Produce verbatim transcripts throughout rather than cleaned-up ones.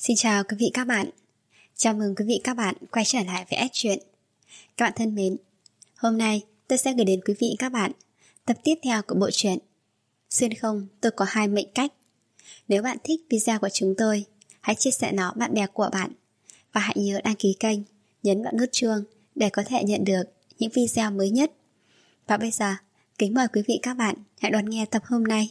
Xin chào quý vị các bạn. Chào mừng quý vị các bạn quay trở lại với S Truyện. Các bạn thân mến, hôm nay tôi sẽ gửi đến quý vị các bạn tập tiếp theo của bộ truyện Xuyên không tôi có hai mệnh cách. Nếu bạn thích video của chúng tôi, hãy chia sẻ nó bạn bè của bạn và hãy nhớ đăng ký kênh, nhấn vào nút chuông để có thể nhận được những video mới nhất. Và bây giờ, kính mời quý vị các bạn hãy đón nghe tập hôm nay.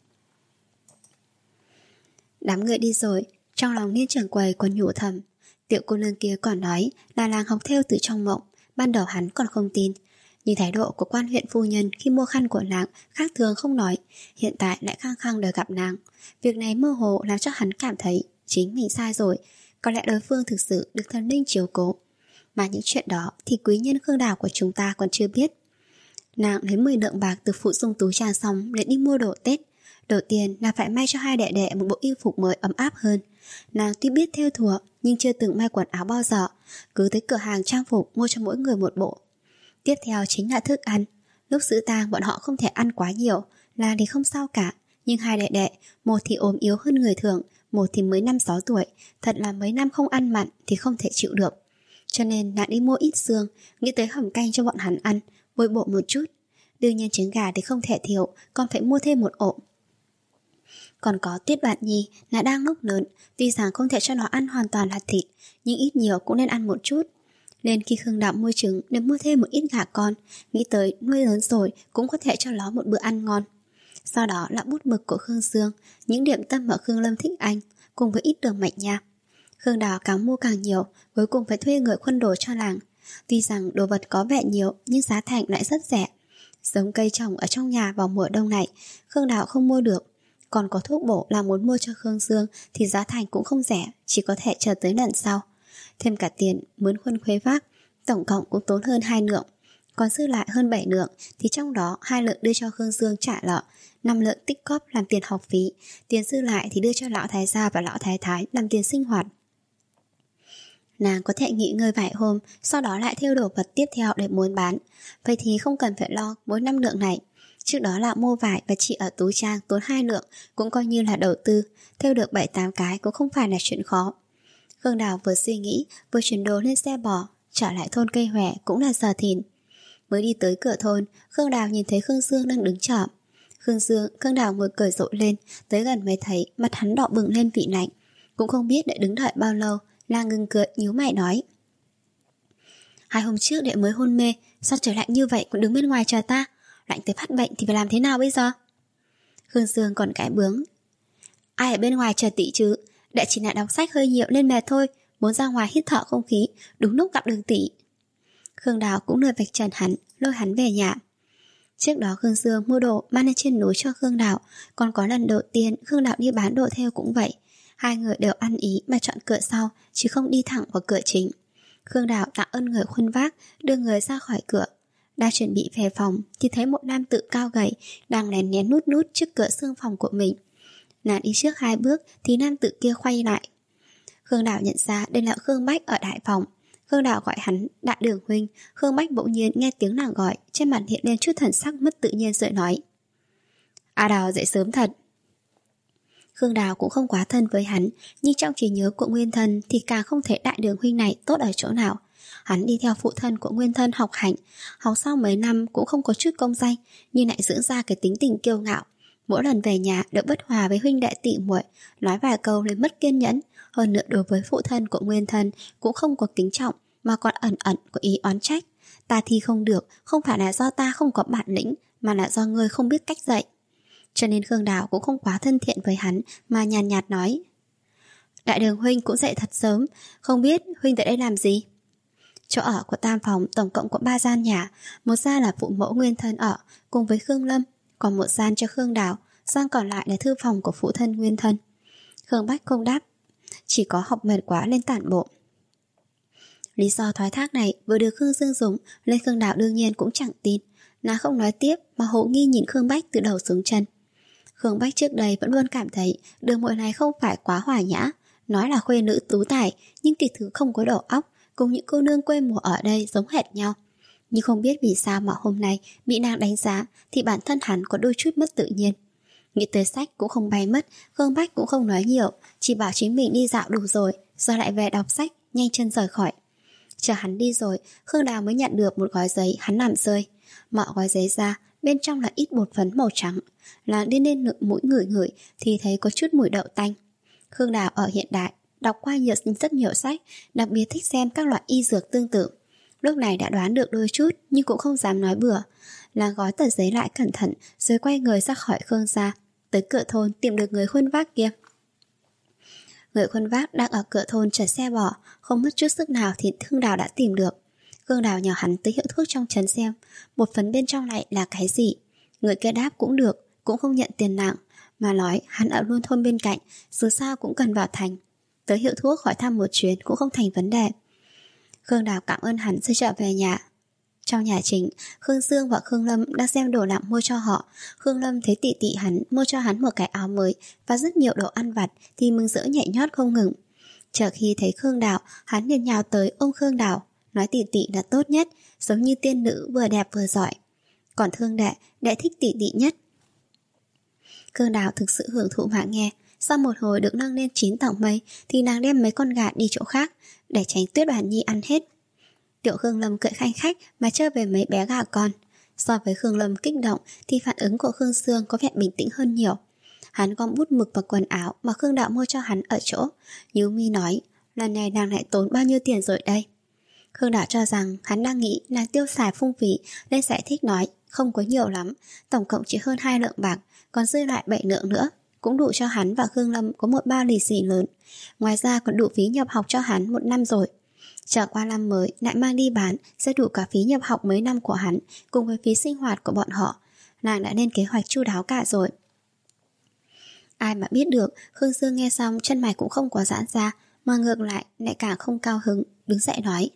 Đám người đi rồi, trong lòng Niên Trưởng Quầy còn nhủ thầm, tiểu cô nương kia còn nói là làng học thêu từ trong mộng. Ban đầu hắn còn không tin, nhưng thái độ của quan huyện phu nhân khi mua khăn của nàng khác thường không nói, hiện tại lại khăng khăng đòi gặp nàng. Việc này mơ hồ làm cho hắn cảm thấy chính mình sai rồi, có lẽ đối phương thực sự được thần linh chiếu cố. Mà những chuyện đó thì quý nhân Khương Đào của chúng ta còn chưa biết. Nàng lấy mười lượng bạc từ phụ dung tú trang xong để đi mua đồ Tết. Đầu tiên là phải may cho hai đệ đệ một bộ y phục mới ấm áp hơn. Nàng tuy biết thêu thùa nhưng chưa từng may quần áo bao giờ, cứ tới cửa hàng trang phục mua cho mỗi người một bộ. Tiếp theo chính là thức ăn. Lúc giữ tang bọn họ không thể ăn quá nhiều, là thì không sao cả. Nhưng hai đệ đệ, một thì ốm yếu hơn người thường, một thì mới năm sáu tuổi, thật là mấy năm không ăn mặn thì không thể chịu được. Cho nên nàng đi mua ít xương, nghĩ tới hầm canh cho bọn hắn ăn, bồi bổ một chút. Đương nhiên trứng gà thì không thể thiếu, còn phải mua thêm một ổ. Còn có Tuyết Bạn Nhi là đang lúc lớn, tuy rằng không thể cho nó ăn hoàn toàn là thịt, nhưng ít nhiều cũng nên ăn một chút. Nên khi Khương Đạo mua trứng để mua thêm một ít gà con, nghĩ tới nuôi lớn rồi cũng có thể cho nó một bữa ăn ngon. Sau đó là bút mực của Khương Dương, những điểm tâm mà Khương Lâm thích ăn, cùng với ít đường mạch nha. Khương Đào càng mua càng nhiều, cuối cùng phải thuê người khuân đồ cho làng. Tuy rằng đồ vật có vẻ nhiều nhưng giá thành lại rất rẻ. Giống cây trồng ở trong nhà vào mùa đông này, Khương Đào không mua được. Còn có thuốc bổ là muốn mua cho Khương Dương thì giá thành cũng không rẻ, chỉ có thể chờ tới lần sau. Thêm cả tiền mướn khuân khuê vác, tổng cộng cũng tốn hơn hai lượng. Còn dư lại hơn bảy lượng thì trong đó hai lượng đưa cho Khương Dương trả nợ, năm lượng tích cóp làm tiền học phí, tiền dư lại thì đưa cho lão thái gia và lão thái thái làm tiền sinh hoạt. Nàng có thể nghỉ ngơi vài hôm, sau đó lại thêu đồ vật tiếp theo để muốn bán. Vậy thì không cần phải lo mỗi năm lượng này. Trước đó là mua vải và chỉ ở tú trang tốn hai lượng, cũng coi như là đầu tư, thêu được bảy tám cái cũng không phải là chuyện khó. Khương Đào vừa suy nghĩ, vừa chuyển đồ lên xe bò, trở lại thôn Cây Hòe cũng là giờ thìn. Mới đi tới cửa thôn, Khương Đào nhìn thấy Khương Dương đang đứng chờ. Khương Dương, Khương Đào ngồi cười rộ lên, tới gần mới thấy mặt hắn đỏ bừng lên vị lạnh. Cũng không biết đã đứng đợi bao lâu, là ngừng cười nhíu mày nói: Hai hôm trước đệ mới hôn mê, sao trời lạnh như vậy cũng đứng bên ngoài chờ ta? Lạnh tới phát bệnh thì phải làm thế nào bây giờ? Khương Dương còn cãi bướng: Ai ở bên ngoài chờ tỷ chứ? Đệ chỉ là đọc sách hơi nhiều nên mệt thôi, muốn ra ngoài hít thở không khí, đúng lúc gặp đường tỷ. Khương Đào cũng lười vạch trần hắn, lôi hắn về nhà. Trước đó Khương Dương mua đồ mang lên trên núi cho Khương Đào, còn có lần đầu tiên Khương Đào đi bán đồ theo cũng vậy. Hai người đều ăn ý mà chọn cửa sau, chứ không đi thẳng vào cửa chính. Khương Đào tạ ơn người khuân vác, đưa người ra khỏi cửa. Đang chuẩn bị về phòng thì thấy một nam tử cao gầy đang lén lén nút nút trước cửa xương phòng của mình. Nàng đi trước hai bước thì nam tử kia quay lại. Khương Đào nhận ra đây là Khương Bách ở đại phòng. Khương Đào gọi hắn Đại Đường huynh. Khương Bách bỗng nhiên nghe tiếng nàng gọi, trên mặt hiện lên chút thần sắc mất tự nhiên rồi nói: A Đào dậy sớm thật. Khương Đào cũng không quá thân với hắn, nhưng trong trí nhớ của nguyên thân thì càng không thể Đại Đường huynh này tốt ở chỗ nào. Hắn đi theo phụ thân của nguyên thân học hành, học sau mấy năm cũng không có chút công danh, nhưng lại dưỡng ra cái tính tình kiêu ngạo. Mỗi lần về nhà đều bất hòa với huynh đệ tỷ muội, nói vài câu lấy mất kiên nhẫn. Hơn nữa đối với phụ thân của nguyên thân cũng không có kính trọng, mà còn ẩn ẩn có ý oán trách: Ta thi không được, không phải là do ta không có bản lĩnh, mà là do ngươi không biết cách dạy. Cho nên Khương Đào cũng không quá thân thiện với hắn, mà nhàn nhạt nói: Đại Đường huynh cũng dậy thật sớm, không biết huynh tại đây làm gì? Chỗ ở của tam phòng tổng cộng có ba gian nhà, một gian là phụ mẫu nguyên thân ở cùng với Khương Lâm, còn một gian cho Khương Đào, gian còn lại là thư phòng của phụ thân nguyên thân. Khương Bách không đáp, chỉ có học mệt quá lên tản bộ. Lý do thoái thác này vừa được Khương Dương dùng, nên Khương Đào đương nhiên cũng chẳng tin. Nàng không nói tiếp mà hộ nghi nhìn Khương Bách từ đầu xuống chân. Khương Bách trước đây vẫn luôn cảm thấy đường muội này không phải quá hòa nhã, nói là khuê nữ tú tài nhưng kỳ thực không có đầu óc, cùng những cô nương quê mùa ở đây giống hệt nhau. Nhưng không biết vì sao mà hôm nay bị nàng đánh giá thì bản thân hắn có đôi chút mất tự nhiên. Nghĩ tới sách cũng không bay mất, Khương Bách cũng không nói nhiều, chỉ bảo chính mình đi dạo đủ rồi, rồi lại về đọc sách, nhanh chân rời khỏi. Chờ hắn đi rồi, Khương Đào mới nhận được một gói giấy hắn làm rơi. Mở gói giấy ra, bên trong là ít bột phấn màu trắng. Nàng đi lên mũi ngửi ngửi thì thấy có chút mùi đậu tanh. Khương Đào ở hiện đại, đọc qua nhiều, rất nhiều sách, đặc biệt thích xem các loại y dược tương tự. Lúc này đã đoán được đôi chút, nhưng cũng không dám nói bừa. Nàng gói tờ giấy lại cẩn thận, rồi quay người ra khỏi Khương gia, tới cửa thôn tìm được người khuân vác kia. Người khuân vác đang ở cửa thôn chờ xe bỏ, không mất chút sức nào thì Khương Đào đã tìm được. Khương Đào nhờ hắn tới hiệu thuốc trong trấn xem bột phấn bên trong này là cái gì. Người kia đáp cũng được, cũng không nhận tiền nặng, mà nói hắn ở luôn thôn bên cạnh, dù sao cũng cần vào thành. Tới hiệu thuốc hỏi thăm một chuyến cũng không thành vấn đề. Khương Đào cảm ơn hắn rồi trở về nhà. Trong nhà chính, Khương Dương và Khương Lâm đang xem đồ lặm mua cho họ. Khương Lâm thấy tỷ tỷ hắn mua cho hắn một cái áo mới và rất nhiều đồ ăn vặt thì mừng rỡ nhảy nhót không ngừng. Chờ khi thấy Khương Đào, hắn liền nhào tới ôm Khương Đào, nói tỷ tỷ là tốt nhất, giống như tiên nữ vừa đẹp vừa giỏi. Còn thương đệ, đệ thích tỷ tỷ nhất. Khương Đào thực sự hưởng thụ mà nghe. Sau một hồi được nâng lên chín tầng mây thì nàng đem mấy con gà đi chỗ khác để tránh Tuyết Đoàn Nhi ăn hết. Tiểu Khương Lâm cười khanh khách mà chơi về mấy bé gà con. So với Khương Lâm kích động thì phản ứng của Khương Sương có vẻ bình tĩnh hơn nhiều. Hắn gom bút mực và quần áo mà Khương Đạo mua cho hắn ở chỗ. Nhíu mi nói, lần này nàng lại tốn bao nhiêu tiền rồi đây? Khương Đạo cho rằng hắn đang nghĩ nàng tiêu xài phung phí nên giải thích nói, không có nhiều lắm, tổng cộng chỉ hơn hai lượng bạc, còn dư lại bảy lượng nữa, cũng đủ cho hắn và Khương Lâm có một bao lì xì lớn. Ngoài ra còn đủ phí nhập học cho hắn một năm rồi. Trở qua năm mới lại mang đi bán sẽ đủ cả phí nhập học mấy năm của hắn cùng với phí sinh hoạt của bọn họ. Nàng đã lên kế hoạch chu đáo cả rồi. Ai mà biết được, Khương Dương nghe xong chân mày cũng không có giãn ra, mà ngược lại lại càng không cao hứng, đứng dậy nói,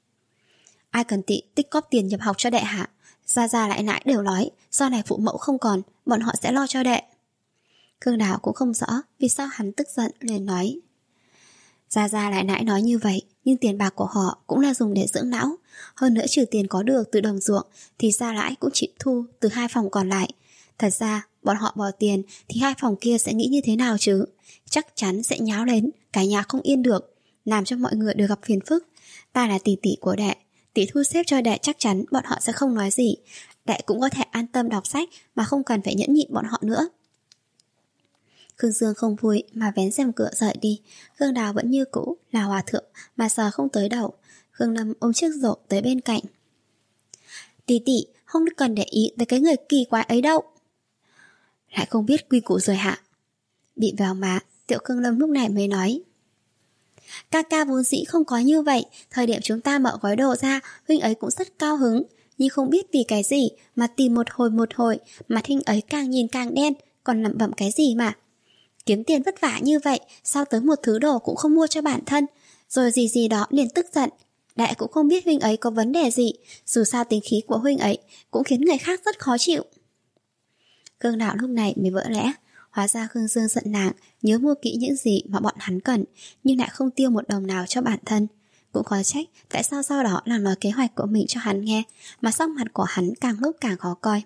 ai cần tị tích cóp tiền nhập học cho đệ hạ? Gia Gia lại nãy đều nói sau này phụ mẫu không còn, bọn họ sẽ lo cho đệ. Khương Đào cũng không rõ vì sao hắn tức giận, liền nói, Gia Gia lại nãy nói như vậy, nhưng tiền bạc của họ cũng là dùng để dưỡng não. Hơn nữa trừ tiền có được từ đồng ruộng thì Gia lãi cũng chỉ thu từ hai phòng còn lại. Thật ra bọn họ bỏ tiền thì hai phòng kia sẽ nghĩ như thế nào chứ? Chắc chắn sẽ nháo lên, cả nhà không yên được, làm cho mọi người đều gặp phiền phức. Ta là tỷ tỷ của đệ, tỷ thu xếp cho đệ, chắc chắn bọn họ sẽ không nói gì. Đệ cũng có thể an tâm đọc sách mà không cần phải nhẫn nhịn bọn họ nữa. Khương Dương không vui mà vén rèm cửa rời đi. Khương Đào vẫn như cũ là hòa thượng mà sờ không tới đầu. Khương Lâm ôm chiếc rổ tới bên cạnh. Tỷ tỷ không cần để ý tới cái người kỳ quái ấy đâu. Lại không biết quy củ rồi hả? Bị vào má, Tiểu Khương Lâm lúc này mới nói, ca ca vốn dĩ không có như vậy. Thời điểm chúng ta mở gói đồ ra, huynh ấy cũng rất cao hứng, nhưng không biết vì cái gì mà tìm một hồi một hồi, mặt huynh ấy càng nhìn càng đen, còn lẩm bẩm cái gì mà kiếm tiền vất vả như vậy, sao tới một thứ đồ cũng không mua cho bản thân, rồi gì gì đó liền tức giận. Đại cũng không biết huynh ấy có vấn đề gì, dù sao tính khí của huynh ấy cũng khiến người khác rất khó chịu. Khương Đạo lúc này mới vỡ lẽ. Hóa ra Khương Dương giận nàng, nhớ mua kỹ những gì mà bọn hắn cần, nhưng lại không tiêu một đồng nào cho bản thân. Cũng khó trách tại sao sau đó nàng nói kế hoạch của mình cho hắn nghe, mà sắc mặt của hắn càng lúc càng khó coi.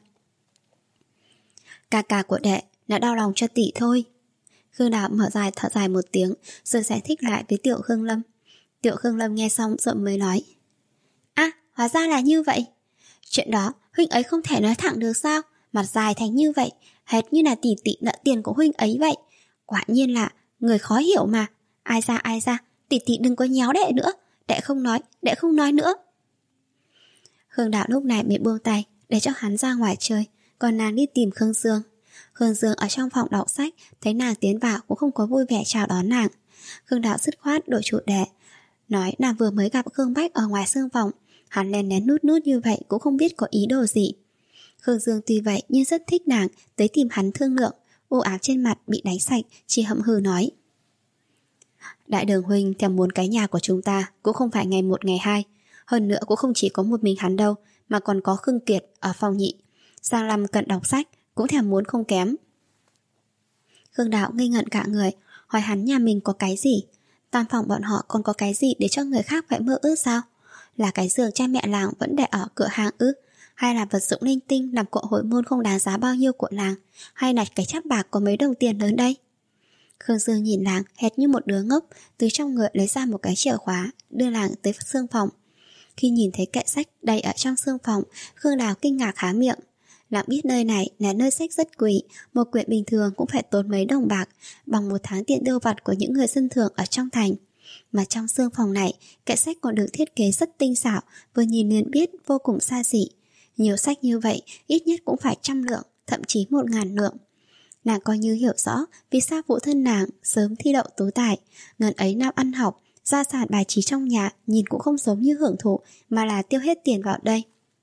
Ca ca của đệ là đau lòng cho tỷ thôi. Khương Đạo mở dài thở dài một tiếng, rồi giải thích lại với Tiểu Khương Lâm. Tiểu Khương Lâm nghe xong rồi mới nói, à, hóa ra là như vậy. Chuyện đó huynh ấy không thể nói thẳng được sao? Mặt dài thành như vậy, hệt như là tỷ tỷ nợ tiền của huynh ấy vậy. Quả nhiên là người khó hiểu mà. Ai ra ai ra, tỷ tỷ đừng có nhéo đệ nữa. Đệ không nói, đệ không nói nữa. Khương Đạo lúc này mới buông tay để cho hắn ra ngoài chơi, còn nàng đi tìm Khương Dương. Khương Dương ở trong phòng đọc sách, thấy nàng tiến vào cũng không có vui vẻ chào đón nàng. Khương Đạo dứt khoát đổi chủ đề, nói nàng vừa mới gặp Khương Bách ở ngoài sương phòng. Hắn lén lén nút nút như vậy cũng không biết có ý đồ gì. Khương Dương tuy vậy nhưng rất thích nàng, tới tìm hắn thương lượng. U ám trên mặt bị đánh sạch, chỉ hậm hừ nói, Đại Đường huynh thèm muốn cái nhà của chúng ta cũng không phải ngày một ngày hai. Hơn nữa cũng không chỉ có một mình hắn đâu, mà còn có Khương Kiệt ở phòng nhị. Sang Lâm cận đọc sách cũng thèm muốn không kém. Khương Đạo ngây ngẩn cả người, hỏi hắn nhà mình có cái gì. Tam phòng bọn họ còn có cái gì để cho người khác phải mơ ước sao? Là cái giường cha mẹ làng vẫn để ở cửa hàng ư? hay là vật dụng linh tinh làm cộ hồi môn không đáng giá bao nhiêu của làng, hay là cái chắp bạc có mấy đồng tiền lớn đây? Khương Dương nhìn làng hệt như một đứa ngốc, từ trong người lấy ra một cái chìa khóa, đưa làng tới xương phòng. Khi nhìn thấy kệ sách đầy ở trong xương phòng, Khương Đào kinh ngạc há miệng. Làng biết nơi này là nơi sách rất quý, một quyển bình thường cũng phải tốn mấy đồng bạc, bằng một tháng tiền tiêu vặt của những người dân thường ở trong thành. Mà trong xương phòng này, kệ sách còn được thiết kế rất tinh xảo, vừa nhìn liền biết vô cùng xa xỉ. Nhiều sách như vậy, ít nhất cũng phải trăm lượng, thậm chí một ngàn lượng. Nàng coi như hiểu rõ vì sao phụ thân nàng sớm thi đậu tú tài. Ngần ấy năm ăn học, gia sản bài trí trong nhà nhìn cũng không giống như hưởng thụ, mà là tiêu hết tiền vào đây.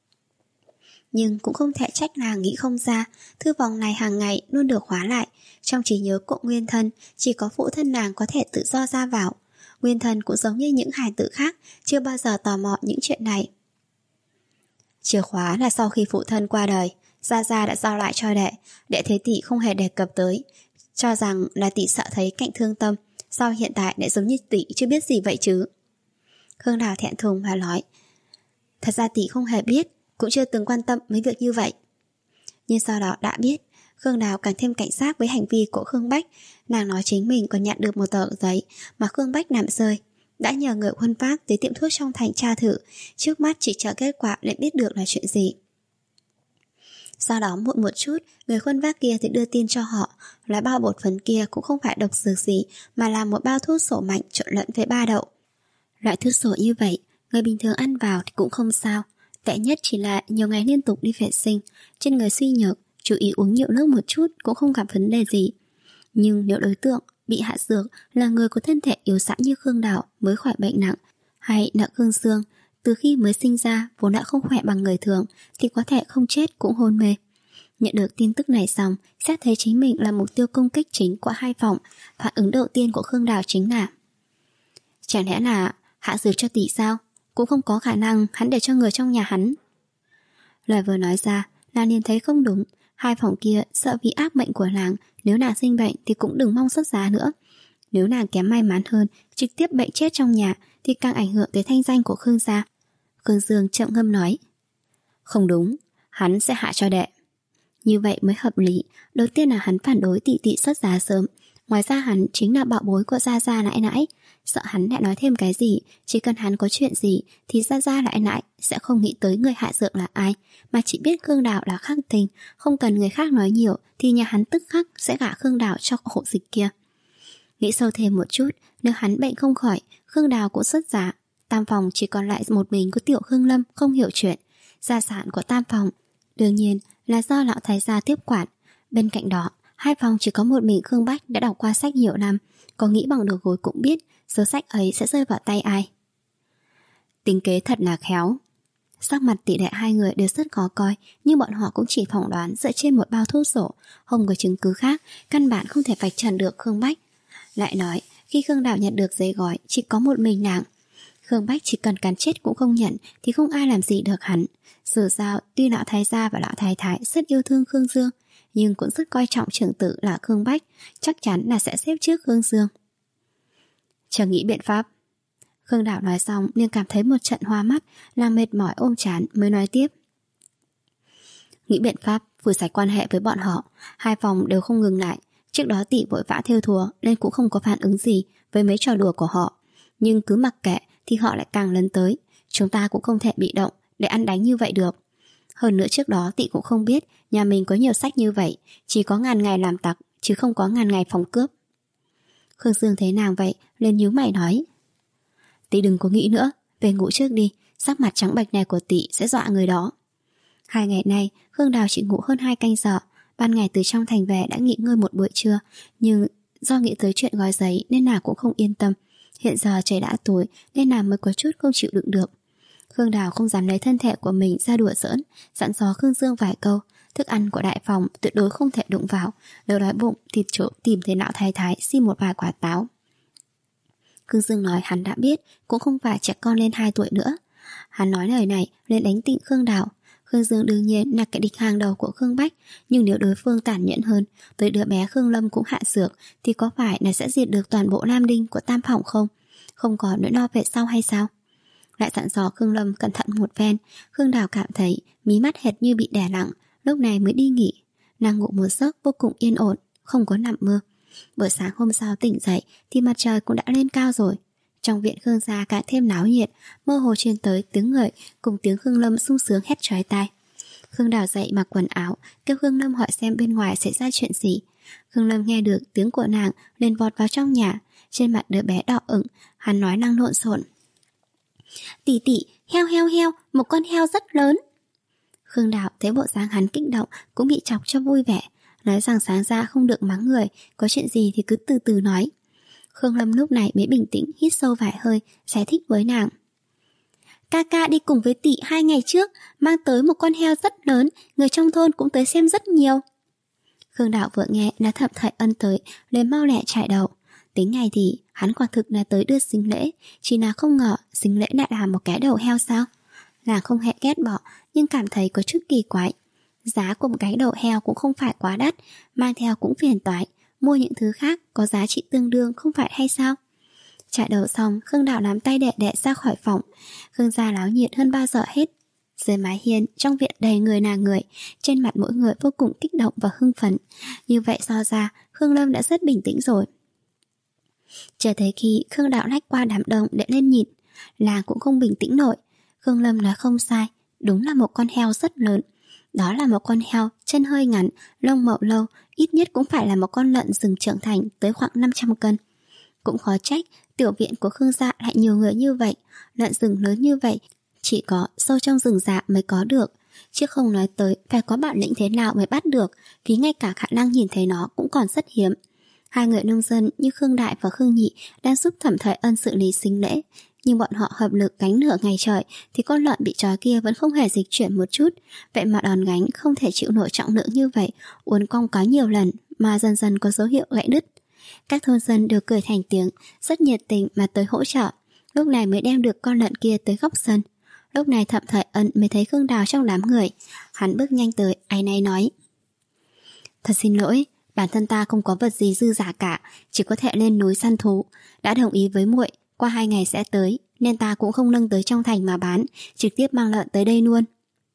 Nhưng cũng không thể trách nàng nghĩ không ra, thư phòng này hàng ngày luôn được khóa lại. Trong trí nhớ của Nguyên Thân, chỉ có phụ thân nàng có thể tự do ra vào. Nguyên Thân cũng giống như những hài tử khác, chưa bao giờ tò mò những chuyện này. Chìa khóa là sau khi phụ thân qua đời, Gia Gia đã giao lại cho đệ. Đệ thấy tỷ không hề đề cập tới, cho rằng là tỷ sợ thấy cạnh thương tâm. Sao hiện tại lại giống như tỷ chưa biết gì vậy chứ? Khương Đào thẹn thùng và nói, thật ra tỷ không hề biết, cũng chưa từng quan tâm mấy việc như vậy. Nhưng sau đó đã biết, Khương Đào càng thêm cảnh giác với hành vi của Khương Bách. Nàng nói chính mình còn nhận được một tờ giấy mà Khương Bách làm rơi, đã nhờ người khuân vác tới tiệm thuốc trong thành tra thử, trước mắt chỉ chờ kết quả để biết được là chuyện gì. Sau đó muộn một chút, người khuân vác kia thì đưa tin cho họ là bao bột phấn kia cũng không phải độc dược gì, mà là một bao thuốc sổ mạnh trộn lẫn với ba đậu. Loại thuốc sổ như vậy, người bình thường ăn vào thì cũng không sao, tệ nhất chỉ là nhiều ngày liên tục đi vệ sinh, trên người suy nhược, chú ý uống nhiều nước một chút cũng không gặp vấn đề gì. Nhưng nếu đối tượng bị hạ dược là người có thân thể yếu sẵn như Khương Đào mới khỏi bệnh nặng, hay nặng Khương Dương từ khi mới sinh ra vốn đã không khỏe bằng người thường, thì có thể không chết cũng hôn mê. Nhận được tin tức này xong, xét thấy chính mình là mục tiêu công kích chính của hai phòng, phản ứng đầu tiên của Khương Đào chính là, chẳng lẽ là hạ dược cho tỷ sao? Cũng không có khả năng hắn để cho người trong nhà hắn. Lời vừa nói ra, nàng liền thấy không đúng. Hai phòng kia sợ vì ác mệnh của nàng, nếu nàng sinh bệnh thì cũng đừng mong xuất giá nữa. Nếu nàng kém may mắn hơn, trực tiếp bệnh chết trong nhà, thì càng ảnh hưởng tới thanh danh của Khương gia. Khương Dương chậm ngâm nói, không đúng, hắn sẽ hạ cho đệ. Như vậy mới hợp lý. Đầu tiên là hắn phản đối tỷ tỷ xuất giá sớm, ngoài ra hắn chính là bảo bối của Gia Gia nãi nãi. Sợ hắn lại nói thêm cái gì, chỉ cần hắn có chuyện gì thì Gia Gia lại nãi sẽ không nghĩ tới người hạ dược là ai, mà chỉ biết Khương Đào là khắc tình. Không cần người khác nói nhiều thì nhà hắn tức khắc sẽ gả Khương Đào cho hộ dịch kia. Nghĩ sâu thêm một chút, nếu hắn bệnh không khỏi, Khương Đào cũng xuất giá, tam phòng chỉ còn lại một mình của tiểu Khương Lâm không hiểu chuyện. Gia sản của tam phòng đương nhiên là do lão thái gia tiếp quản. Bên cạnh đó, hai phòng chỉ có một mình Khương Bách đã đọc qua sách nhiều năm, có nghĩ bằng được gối cũng biết số sách ấy sẽ rơi vào tay ai. Tính kế thật là khéo. Sắc mặt tỷ đệ hai người đều rất khó coi, nhưng bọn họ cũng chỉ phỏng đoán dựa trên một bao thuốc sổ, không có chứng cứ khác, căn bản không thể vạch trần được Khương Bách. Lại nói, khi Khương Đào nhận được giấy gói chỉ có một mình nàng, Khương Bách chỉ cần cắn chết cũng không nhận thì không ai làm gì được hắn. Dù sao, tuy lão thái gia và lão thái thái rất yêu thương Khương Dương, nhưng cũng rất coi trọng trưởng tử là Khương Bách, chắc chắn là sẽ xếp trước Khương Dương. Chờ nghĩ biện pháp. Khương Đào nói xong liền cảm thấy một trận hoa mắt, làm mệt mỏi ôm chán mới nói tiếp. Nghĩ biện pháp vừa sạch quan hệ với bọn họ, hai phòng đều không ngừng lại. Trước đó tỷ vội vã thêu thùa nên cũng không có phản ứng gì với mấy trò đùa của họ, nhưng cứ mặc kệ thì họ lại càng lấn tới. Chúng ta cũng không thể bị động để ăn đánh như vậy được. Hơn nữa trước đó tỷ cũng không biết nhà mình có nhiều sách như vậy, chỉ có ngàn ngày làm tặc chứ không có ngàn ngày phòng cướp. Khương Dương thấy nàng vậy liền nhíu mày nói, tỷ đừng có nghĩ nữa, về ngủ trước đi, sắc mặt trắng bệch này của tỷ sẽ dọa người đó. Hai ngày nay Khương Đào chỉ ngủ hơn hai canh giờ. Ban ngày từ trong thành về đã nghỉ ngơi một bữa trưa, nhưng do nghĩ tới chuyện gói giấy nên nàng cũng không yên tâm. Hiện giờ trời đã tối nên nàng mới có chút không chịu đựng được. Khương Đào không dám lấy thân thể của mình ra đùa giỡn, dặn dò Khương Dương vài câu. Thức ăn của đại phòng tuyệt đối không thể đụng vào, nếu đói bụng thì chỗ tìm thấy lão thái thái xin một vài quả táo. Khương Dương nói hắn đã biết, cũng không phải trẻ con lên hai tuổi nữa. Hắn nói lời này lên đánh tịnh Khương Đào. Khương Dương đương nhiên là cái địch hàng đầu của Khương Bách, nhưng nếu đối phương tàn nhẫn hơn, tới đứa bé Khương Lâm cũng hạ dược, thì có phải là sẽ diệt được toàn bộ Nam Đinh của tam phòng không? Không có nỗi lo về sau hay sao? lại dặn dò Khương Lâm cẩn thận một phen. Khương Đào cảm thấy mí mắt hệt như bị đè nặng, lúc này mới đi nghỉ. Nàng ngủ một giấc vô cùng yên ổn, không có nằm mơ. Buổi sáng hôm sau tỉnh dậy thì mặt trời cũng đã lên cao rồi. Trong viện Khương gia càng thêm náo nhiệt, mơ hồ truyền tới tiếng người cùng tiếng Khương Lâm sung sướng hét chói tai. Khương Đào dậy mặc quần áo, kêu Khương Lâm hỏi xem bên ngoài xảy ra chuyện gì. Khương Lâm nghe được tiếng của nàng, liền vọt vào trong nhà. Trên mặt đứa bé đỏ ửng, hắn nói năng lộn xộn. Tỷ tỷ, heo heo heo, một con heo rất lớn. Khương Đào thấy bộ dáng hắn kích động cũng bị chọc cho vui vẻ, nói rằng sáng ra không được mắng người, có chuyện gì thì cứ từ từ nói. Khương Lâm lúc này mới bình tĩnh hít sâu vài hơi, giải thích với nàng. Ca ca đi cùng với tỷ hai ngày trước, mang tới một con heo rất lớn, người trong thôn cũng tới xem rất nhiều. Khương Đạo vừa nghe là Thẩm Thải Ân tới, liền mau lẹ chạy đầu. Tính ngày thì hắn quả thực là tới đưa sính lễ, chỉ là không ngờ sính lễ lại là một cái đầu heo sao. Nàng không hề ghét bỏ, nhưng cảm thấy có chút kỳ quái. Giá của một cái đầu heo cũng không phải quá đắt, mang theo cũng phiền toái, mua những thứ khác có giá trị tương đương không phải hay sao. Chạy đầu xong, Khương Đạo nắm tay đệ đệ ra khỏi phòng. Khương gia náo nhiệt hơn bao giờ hết. Dưới mái hiên, trong viện đầy người nàng người, trên mặt mỗi người vô cùng kích động và hưng phấn. Như vậy so ra, Khương Lâm đã rất bình tĩnh rồi. Chờ thấy khi Khương Đạo lách qua đám đông để lên nhìn, nàng cũng không bình tĩnh nổi. Khương Lâm nói không sai, đúng là một con heo rất lớn. Đó là một con heo chân hơi ngắn, lông màu lâu, ít nhất cũng phải là một con lợn rừng trưởng thành tới khoảng năm trăm cân. Cũng khó trách tiểu viện của Khương gia lại nhiều người như vậy. Lợn rừng lớn như vậy chỉ có sâu trong rừng già mới có được, chứ không nói tới phải có bản lĩnh thế nào mới bắt được, vì ngay cả khả năng nhìn thấy nó cũng còn rất hiếm. Hai người nông dân như Khương Đại và Khương Nhị đang giúp Thẩm Thời Ân xử lý sính lễ, nhưng bọn họ hợp lực gánh nửa ngày trời thì con lợn bị trói kia vẫn không hề dịch chuyển một chút. Vậy mà đòn gánh không thể chịu nổi trọng lượng như vậy, uốn cong quá nhiều lần mà dần dần có dấu hiệu gãy đứt. Các thôn dân đều cười thành tiếng, rất nhiệt tình mà tới hỗ trợ. Lúc này mới đem được con lợn kia tới góc sân. Lúc này Thẩm Thời Ân mới thấy Khương Đào trong đám người. Hắn bước nhanh tới, áy náy nói: Thật xin lỗi, bản thân ta không có vật gì dư giả cả, chỉ có thể lên núi săn thú. Đã đồng ý với muội, qua hai ngày sẽ tới, nên ta cũng không nâng tới trong thành mà bán, trực tiếp mang lợn tới đây luôn.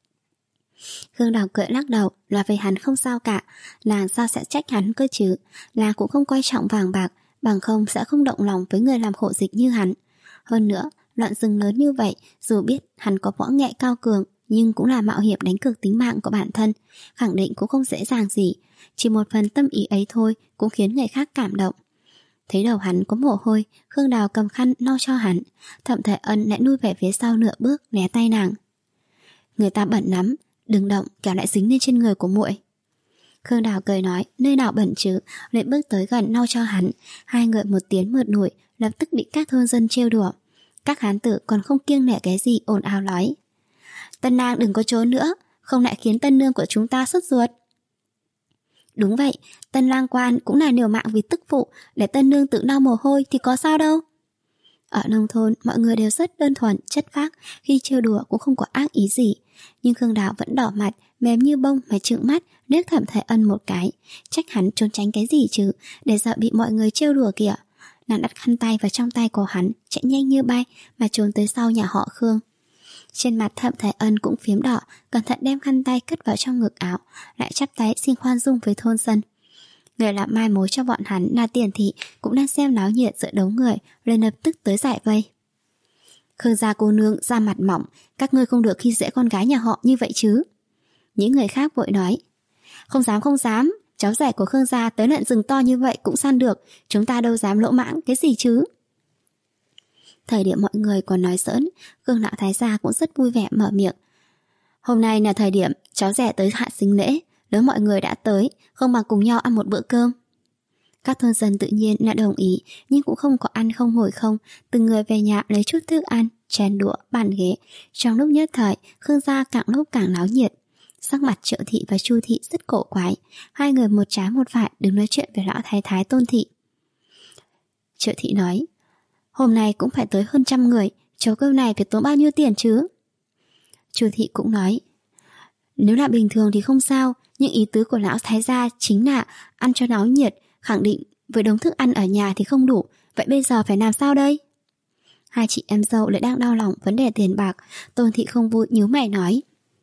Khương Đào cười lắc đầu, là vì hắn không sao cả. Nàng sao sẽ trách hắn cơ chứ? Nàng cũng không coi trọng vàng bạc, bằng không sẽ không động lòng với người làm khổ dịch như hắn. Hơn nữa, lợn rừng lớn như vậy, dù biết hắn có võ nghệ cao cường, nhưng cũng là mạo hiểm đánh cược tính mạng của bản thân, khẳng định cũng không dễ dàng gì. Chỉ một phần tâm ý ấy thôi cũng khiến người khác cảm động. Thấy đầu hắn có mồ hôi, Khương Đào cầm khăn lau cho hắn. Thẩm Thời Ân lại lui về phía sau nửa bước, né tay nàng. Người ta bẩn lắm, đừng động, kéo lại dính lên trên người của muội. Khương Đào cười nói, nơi nào bẩn chứ, lại bước tới gần lau cho hắn. Hai người một tiếng một nổi, lập tức bị các thôn dân trêu đùa. Các hán tử còn không kiêng nể cái gì ồn ào nói: Tân nương đừng có trốn nữa, không lại khiến tân nương của chúng ta sốt ruột. Đúng vậy, tân lang quan cũng là liều mạng vì tức phụ, để tân nương tự lau mồ hôi thì có sao đâu. Ở nông thôn, mọi người đều rất đơn thuần, chất phác, khi trêu đùa cũng không có ác ý gì. Nhưng Khương Đào vẫn đỏ mặt, mềm như bông mà trợn mắt, liếc Thẩm Thời Ân một cái. Trách hắn trốn tránh cái gì chứ, để sợ bị mọi người trêu đùa kìa. Nàng đặt khăn tay vào trong tay của hắn, chạy nhanh như bay mà trốn tới sau nhà họ Khương. Trên mặt Thẩm Thời Ân cũng phiếm đỏ, cẩn thận đem khăn tay cất vào trong ngực áo, lại chắp tay xin khoan dung với thôn dân. Người làm mai mối cho bọn hắn là Tiền Thị cũng đang xem náo nhiệt giữa đống người, liền lập tức tới giải vây. Khương gia cô nương da mặt mỏng, các ngươi không được khi dễ con gái nhà họ như vậy chứ. Những người khác vội nói: Không dám không dám, cháu rể của Khương gia tới lợn rừng to như vậy cũng săn được, chúng ta đâu dám lỗ mãng cái gì chứ. Thời điểm mọi người còn nói giỡn, Khương lão thái gia cũng rất vui vẻ mở miệng: Hôm nay là thời điểm cháu rể tới hạ sính lễ, nếu mọi người đã tới, không bằng cùng nhau ăn một bữa cơm. Các thôn dân tự nhiên đã đồng ý, nhưng cũng không có ăn không ngồi không, từng người về nhà lấy chút thức ăn, chén đũa, bàn ghế. Trong lúc nhất thời, Khương gia càng lúc càng náo nhiệt. Sắc mặt Triệu Thị và Chu Thị rất cổ quái, hai người một trái một phải đứng nói chuyện với lão thái thái Tôn Thị. Triệu Thị nói: Hôm nay cũng phải tới hơn trăm người, chầu cơm này phải tốn bao nhiêu tiền chứ? Chu Thị cũng nói: Nếu là bình thường thì không sao, nhưng ý tứ của lão thái gia chính là ăn cho náo nhiệt, khẳng định với đống thức ăn ở nhà thì không đủ, vậy bây giờ phải làm sao đây? Hai chị em dâu lại đang đau lòng vấn đề tiền bạc. Tôn Thị không vui nhíu mày nói: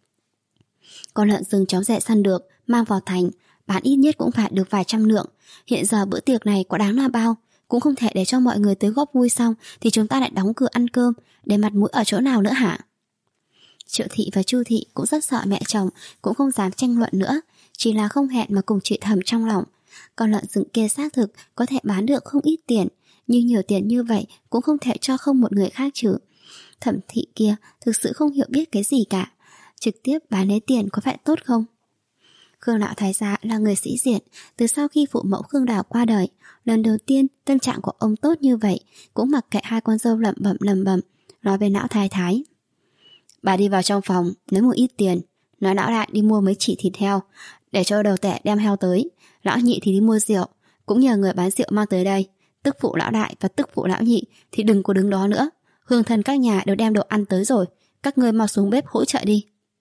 Con lợn rừng cháu rẻ săn được, mang vào thành, bán ít nhất cũng phải được vài trăm lượng. Hiện giờ bữa tiệc này có đáng là bao, cũng không thể để cho mọi người tới góp vui xong thì chúng ta lại đóng cửa ăn cơm, để mặt mũi ở chỗ nào nữa hả? Triệu Thị và Chu Thị cũng rất sợ mẹ chồng, cũng không dám tranh luận nữa, chỉ là không hẹn mà cùng chị thầm trong lòng. Con lợn rừng kia xác thực có thể bán được không ít tiền, nhưng nhiều tiền như vậy cũng không thể cho không một người khác chứ. Thẩm Thị kia thực sự không hiểu biết cái gì cả, trực tiếp bán lấy tiền có phải tốt không? Khương lão thái gia là người sĩ diện, từ sau khi phụ mẫu Khương Đào qua đời, lần đầu tiên tâm trạng của ông tốt như vậy, cũng mặc kệ hai con dâu lẩm bẩm lẩm bẩm, nói với lão thái thái: Bà đi vào trong phòng lấy một ít tiền, nói lão đại đi mua mấy chỉ thịt heo, để cho đầu tẻ đem heo tới, lão nhị thì đi mua rượu, cũng nhờ người bán rượu mang tới đây. Tức phụ lão đại và tức phụ lão nhị thì đừng có đứng đó nữa, hương thân các nhà đều đem đồ ăn tới rồi, các ngươi mau xuống bếp hỗ trợ đi.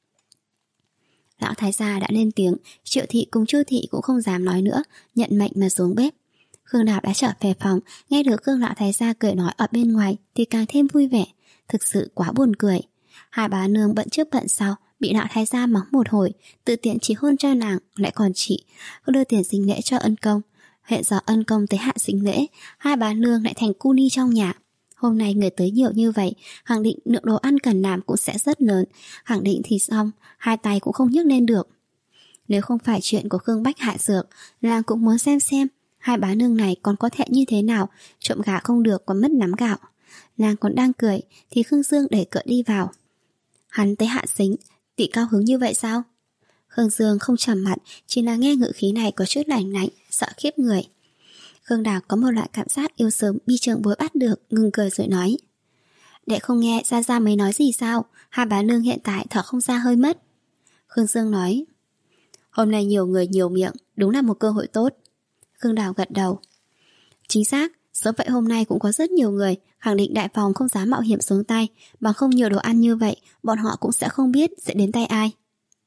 Lão thái gia đã lên tiếng, Triệu Thị cùng Chu Thị cũng không dám nói nữa, nhận mệnh mà xuống bếp. Khương Đào đã trở về phòng, nghe được Khương lão thái gia cười nói ở bên ngoài thì càng thêm vui vẻ, thực sự quá buồn cười. Hai bà nương bận trước bận sau, bị lão thái gia mắng một hồi, tự tiện chỉ hôn cho nàng, lại còn chị đưa tiền sinh lễ cho ân công. Hiện giờ ân công tới hạn sinh lễ, hai bà nương lại thành cu ni trong nhà. Hôm nay người tới nhiều như vậy, khẳng định lượng đồ ăn cần làm cũng sẽ rất lớn, khẳng định thì xong, hai tay cũng không nhấc lên được. Nếu không phải chuyện của Khương Bách hạ dược, nàng cũng muốn xem xem hai bá nương này còn có thể như thế nào, trộm gà không được còn mất nắm gạo. Nàng còn đang cười thì Khương Dương đẩy cửa đi vào. Hắn tới hạ xính, tỷ cao hứng như vậy sao? Khương Dương không trầm mặt, chỉ là nghe ngữ khí này có chút lạnh lạnh, sợ khiếp người. Khương Đào có một loại cảm giác yêu sớm bị trường bối bắt được, ngừng cười rồi nói: Đệ không nghe ra ra mới nói gì sao? Hai bá nương hiện tại thở không ra hơi mất. Khương Dương nói: Hôm nay nhiều người nhiều miệng, đúng là một cơ hội tốt. Khương Đào gật đầu. Chính xác, sớm vậy hôm nay cũng có rất nhiều người, khẳng định đại phòng không dám mạo hiểm xuống tay, bằng không nhiều đồ ăn như vậy, bọn họ cũng sẽ không biết sẽ đến tay ai.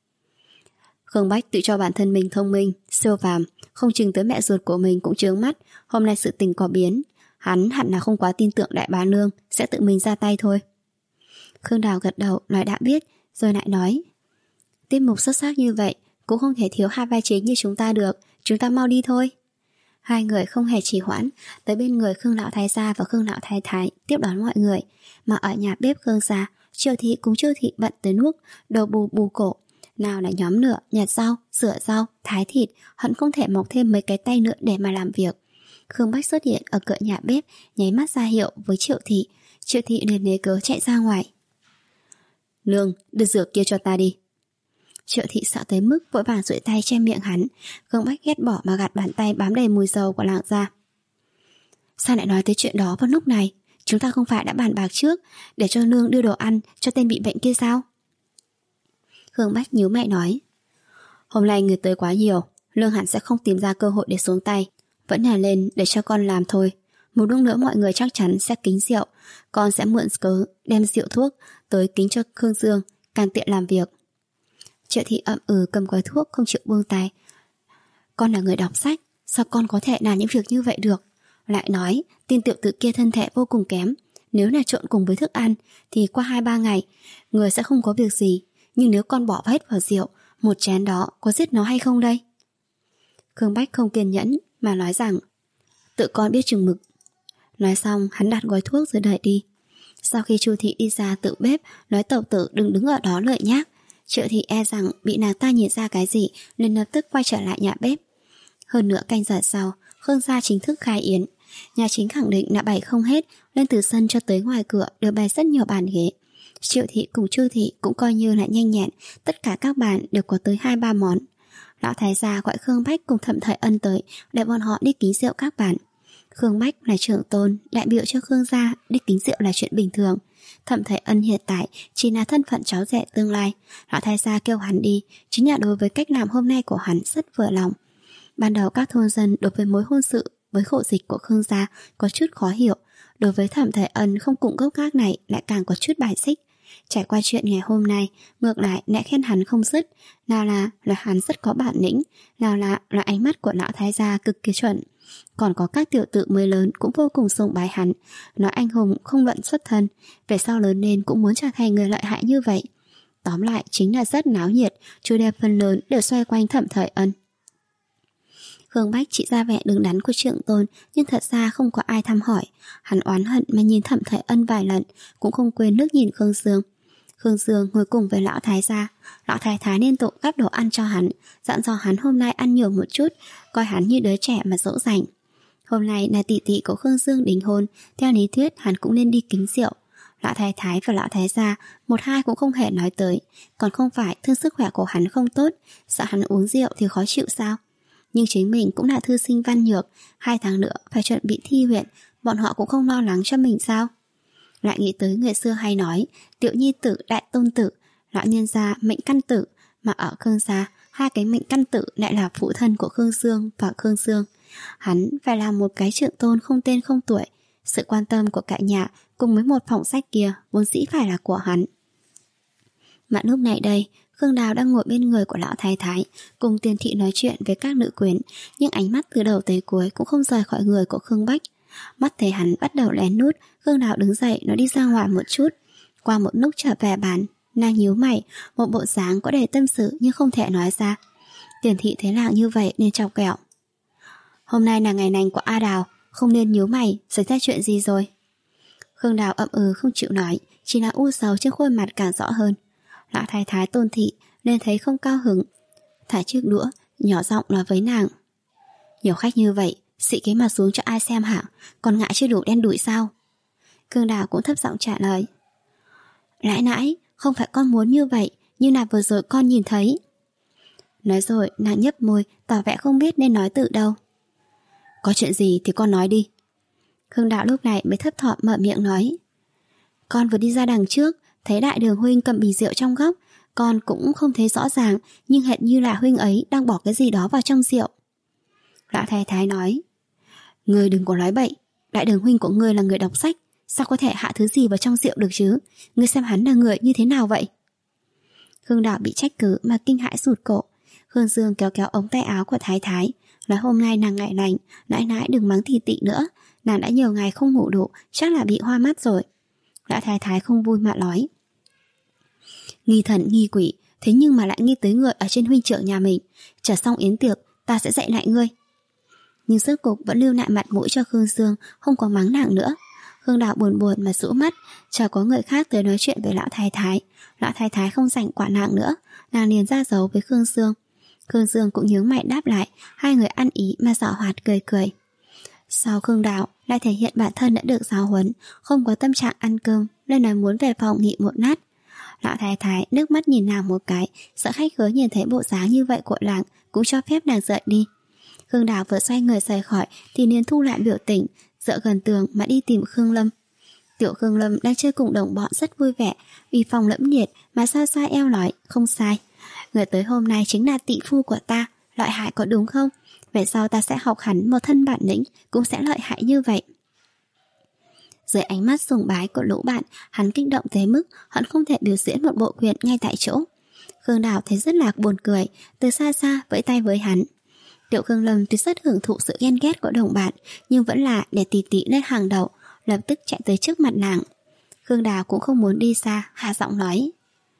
Khương Bách tự cho bản thân mình thông minh, siêu phàm, không chừng tới mẹ ruột của mình cũng chướng mắt. Hôm nay sự tình có biến, hắn hẳn là không quá tin tưởng đại bá nương sẽ tự mình ra tay thôi. Khương Đào gật đầu nói đã biết, rồi lại nói: Tiết mục xuất sắc như vậy cũng không thể thiếu hai vai chính như chúng ta được, chúng ta mau đi thôi. Hai người không hề trì hoãn, tới bên người Khương lão thái gia và Khương lão thái thái tiếp đón mọi người. Mà ở nhà bếp Khương gia, Triệu Thị cùng Chu Thị bận tới nuốt, đầu bù bù cổ, nào là nhóm lửa, nhặt rau, rửa rau, thái thịt, hận không thể mọc thêm mấy cái tay nữa để mà làm việc. Khương Bách xuất hiện ở cửa nhà bếp, nháy mắt ra hiệu với Triệu Thị. Triệu Thị liền lấy cớ chạy ra ngoài. Nương, đưa dược kia cho ta đi. Triệu Thị sợ tới mức vội vàng duỗi tay che miệng hắn. Khương Bách ghét bỏ mà gạt bàn tay bám đầy mùi dầu của nàng ra. Sao lại nói tới chuyện đó vào lúc này? Chúng ta không phải đã bàn bạc trước để cho nương đưa đồ ăn cho tên bị bệnh kia sao? Khương Bách nhíu mày nói: Hôm nay người tới quá nhiều, Lương hẳn sẽ không tìm ra cơ hội để xuống tay, vẫn là lên để cho con làm thôi. Một lúc nữa mọi người chắc chắn sẽ kính rượu, con sẽ mượn cớ đem rượu thuốc tới kính cho Khương Dương, càng tiện làm việc. Triệu Thị ậm ừ cầm gói thuốc không chịu buông tay. Con là người đọc sách, sao con có thể làm những việc như vậy được? Lại nói tin tiểu tử kia thân thể vô cùng kém, nếu là trộn cùng với thức ăn thì qua hai ba ngày người sẽ không có việc gì, nhưng nếu con bỏ hết vào rượu, một chén đó có giết nó hay không đây? Khương Bách không kiên nhẫn mà nói rằng: Tự con biết chừng mực. Nói xong hắn đặt gói thuốc rồi đợi đi. Sau khi Chu Thị đi ra tự bếp, nói tẩu tử đừng đứng ở đó lợi nhác. Triệu Thị e rằng bị nàng ta nhìn ra cái gì nên lập tức quay trở lại nhà bếp. Hơn nửa canh giờ sau, Khương gia chính thức khai yến. Nhà chính khẳng định đã bày không hết, lên từ sân cho tới ngoài cửa đều bày rất nhiều bàn ghế. Triệu Thị cùng Chu Thị cũng coi như là nhanh nhẹn, tất cả các bàn đều có tới hai ba món. Lão thái gia gọi Khương Bách cùng Thẩm Thời Ân tới để bọn họ đi kính rượu các bàn. Khương Bách là trưởng tôn, đại biểu cho Khương gia, đi kính rượu là chuyện bình thường. Thẩm Thời Ân hiện tại chỉ là thân phận cháu rể tương lai. Lão thái gia kêu hắn đi chính là đối với cách làm hôm nay của hắn rất vừa lòng. Ban đầu các thôn dân đối với mối hôn sự với khổ dịch của Khương gia có chút khó hiểu, đối với Thẩm Thời Ân không cùng gốc gác này lại càng có chút bài xích. Trải qua chuyện ngày hôm nay, ngược lại lại khen hắn không dứt, nào là là hắn rất có bản lĩnh, nào là là ánh mắt của lão thái gia cực kỳ chuẩn. Còn có các tiểu tử mới lớn cũng vô cùng sùng bái hắn, nói anh hùng không luận xuất thân, về sau lớn lên cũng muốn trở thành người lợi hại như vậy. Tóm lại chính là rất náo nhiệt, chủ đề phần lớn đều xoay quanh Thẩm Thời Ân. Khương Bách chỉ ra vẻ đứng đắn của Trượng Tôn, nhưng thật ra không có ai thăm hỏi. Hắn oán hận mà nhìn Thẩm Thời Ân vài lần, cũng không quên nước nhìn Khương Dương. Khương Dương ngồi cùng với lão thái gia. Lão thái thái liên tục gắp đồ ăn cho hắn, dặn dò hắn hôm nay ăn nhiều một chút, coi hắn như đứa trẻ mà dỗ dành. Hôm nay là tỷ tỷ của Khương Dương đính hôn, theo lý thuyết hắn cũng nên đi kính rượu. Lão thái thái và lão thái gia một hai cũng không hề nói tới, còn không phải thương sức khỏe của hắn không tốt, sợ hắn uống rượu thì khó chịu sao? Nhưng chính mình cũng là thư sinh văn nhược, hai tháng nữa phải chuẩn bị thi huyện, bọn họ cũng không lo lắng cho mình sao? Lại nghĩ tới người xưa hay nói, tiểu nhi tử đại tôn tử, lão nhân gia mệnh căn tử, mà ở Khương gia, hai cái mệnh căn tử lại là phụ thân của Khương Dương và Khương Dương. Hắn phải làm một cái Trượng Tôn không tên không tuổi, sự quan tâm của cả nhà cùng với một phòng sách kia vốn dĩ phải là của hắn. Mà lúc này đây, Khương Đào đang ngồi bên người của lão thái thái, cùng Tiền thị nói chuyện với các nữ quyến, nhưng ánh mắt từ đầu tới cuối cũng không rời khỏi người của Khương Bách. Mắt thấy hắn bắt đầu lén nút, Khương Đào đứng dậy nó đi ra ngoài một chút. Qua một lúc trở về bàn, nàng nhíu mày, một bộ dáng có đầy tâm sự nhưng không thể nói ra. Tiền thị thấy nàng như vậy nên chọc kẹo. Hôm nay là ngày lành của A Đào, không nên nhíu mày, xảy ra chuyện gì rồi? Khương Đào ậm ừ không chịu nói, chỉ là u sầu trên khuôn mặt càng rõ hơn. Lão thái thái Tôn thị nên thấy không cao hứng, thả chiếc đũa, nhỏ giọng nói với nàng. Nhiều khách như vậy, xị cái mặt xuống cho ai xem hả? Còn ngại chưa đủ đen đủi sao? Khương Đào cũng thấp giọng trả lời. Nãi nãi, không phải con muốn như vậy, nhưng là vừa rồi con nhìn thấy. Nói rồi nàng nhấp môi, tỏ vẻ không biết nên nói từ đâu. Có chuyện gì thì con nói đi. Khương Đạo lúc này mới thấp thỏm mở miệng nói. Con vừa đi ra đằng trước, thấy đại đường huynh cầm bình rượu trong góc, con cũng không thấy rõ ràng, nhưng hệt như là huynh ấy đang bỏ cái gì đó vào trong rượu. Lão thái thái nói. Ngươi đừng có nói bậy, đại đường huynh của ngươi là người đọc sách, sao có thể hạ thứ gì vào trong rượu được chứ? Ngươi xem hắn là người như thế nào vậy? Khương Đạo bị trách cứ mà kinh hãi sụt cổ. Khương Dương kéo kéo ống tay áo của thái thái, nói hôm nay nàng ngại lành, nãi nãi đừng mắng tỷ tỷ nữa, nàng đã nhiều ngày không ngủ đủ, chắc là bị hoa mắt rồi. Lão thái thái không vui mà nói. Nghi thần nghi quỷ, thế nhưng mà lại nghi tới người ở trên huynh trưởng nhà mình. Trả xong yến tiệc, ta sẽ dạy lại ngươi. Nhưng rốt cục vẫn lưu lại mặt mũi cho Khương Dương, không có mắng nàng nữa. Khương Đạo buồn buồn mà rũ mắt, chờ có người khác tới nói chuyện với lão thái thái. Lão thái thái không rảnh quản nàng nữa, nàng liền ra dấu với Khương Dương. Khương Dương cũng nhướng mày đáp lại, hai người ăn ý mà giảo hoạt cười cười. Sau Khương Đạo lại thể hiện bản thân đã được giáo huấn, không có tâm trạng ăn cơm, nên nói muốn về phòng nghỉ một lát. Lão thái thái nước mắt nhìn nàng một cái, sợ khách khứa nhìn thấy bộ dáng như vậy của nàng, cũng cho phép nàng rời đi. Khương Đạo vừa xoay người rời khỏi thì liền thu lại biểu tình, dựa gần tường mà đi tìm Khương Lâm. Tiểu Khương Lâm đang chơi cùng đồng bọn rất vui vẻ, vì phòng lẫm nhiệt mà xa xa eo nói, không sai. Người tới hôm nay chính là tỷ phu của ta, lợi hại có đúng không? Về sau ta sẽ học hẳn một thân bản lĩnh, cũng sẽ lợi hại như vậy. Dưới ánh mắt sùng bái của lũ bạn, hắn kích động tới mức hắn không thể biểu diễn một bộ quyền ngay tại chỗ. Khương Đào thấy rất là buồn cười, từ xa xa vẫy tay với hắn. Tiểu Khương Lâm tuy rất hưởng thụ sự ghen ghét của đồng bạn, nhưng vẫn là để tỷ tỷ lên hàng đầu, lập tức chạy tới trước mặt nàng. Khương Đào cũng không muốn đi xa, hạ giọng nói.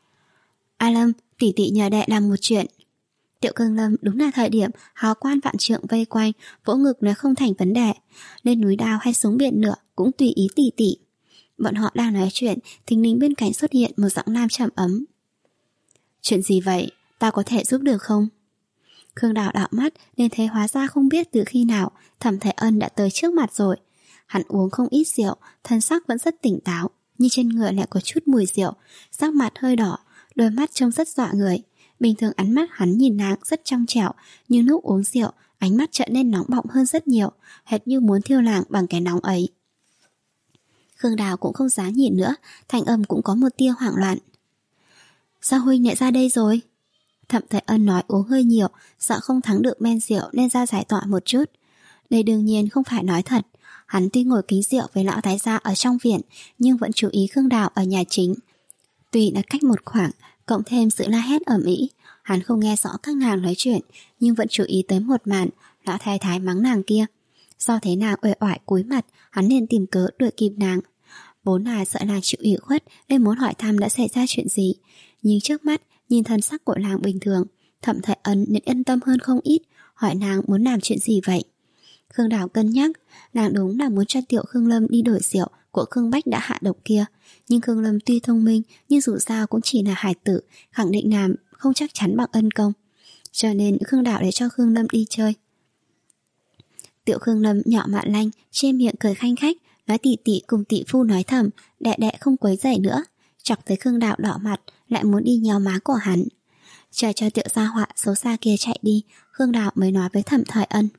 A Lâm, tỷ tỷ nhờ đệ làm một chuyện. Tiểu Khương Lâm đúng là thời điểm hào quan vạn trượng vây quanh, vỗ ngực nói không thành vấn đề, lên núi đao hay xuống biển nữa cũng tùy ý tỷ tỷ. Bọn họ đang nói chuyện, thình lình bên cạnh xuất hiện một giọng nam trầm ấm. Chuyện gì vậy, ta có thể giúp được không? Khương Đào đảo mắt nên thấy hóa ra không biết từ khi nào Thẩm Thời Ân đã tới trước mặt rồi. Hắn uống không ít rượu, thân sắc vẫn rất tỉnh táo, nhưng trên người lại có chút mùi rượu, sắc mặt hơi đỏ, đôi mắt trông rất dọa người. Bình thường ánh mắt hắn nhìn nàng rất trong trẻo, nhưng lúc uống rượu, ánh mắt trở nên nóng bỏng hơn rất nhiều, hệt như muốn thiêu nàng bằng cái nóng ấy. Khương Đào cũng không dám nhìn nữa, thanh âm cũng có một tia hoảng loạn. Sao huynh lại ra đây rồi? Thẩm Thời Ân nói uống hơi nhiều, sợ không thắng được men rượu nên ra giải tỏa một chút. Đây đương nhiên không phải nói thật. Hắn tuy ngồi kính rượu với lão thái gia ở trong viện, nhưng vẫn chú ý Khương Đào ở nhà chính. Tuy đã cách một khoảng, cộng thêm sự la hét ầm ĩ, hắn không nghe rõ các nàng nói chuyện, nhưng vẫn chú ý tới một màn lão thái thái mắng nàng kia. Do thấy nàng uể oải cúi mặt, hắn liền tìm cớ đuổi kịp nàng. Vốn là sợ nàng chịu ủy khuất nên muốn hỏi thăm đã xảy ra chuyện gì, nhưng trước mắt nhìn thân sắc của nàng bình thường, Thẩm Thời Ân nên yên tâm hơn không ít, hỏi nàng muốn làm chuyện gì vậy. Khương Đào cân nhắc, nàng đúng là muốn cho Tiểu Khương Lâm đi đổi rượu của Khương Bách đã hạ độc kia, nhưng Khương Lâm tuy thông minh nhưng dù sao cũng chỉ là hài tử, khẳng định nàng không chắc chắn bằng ân công, cho nên Khương Đào để cho Khương Lâm đi chơi. Tiểu Khương Lâm nhỏ mạ lanh, che miệng cười khanh khách, nói tỷ tỷ cùng tỷ phu nói thầm, đệ đệ không quấy rầy nữa, chọc tới Khương Đào đỏ mặt, lại muốn đi nhéo má của hắn. Chờ cho Tiểu gia họa xấu xa kia chạy đi, Khương Đào mới nói với Thẩm Thời Ân: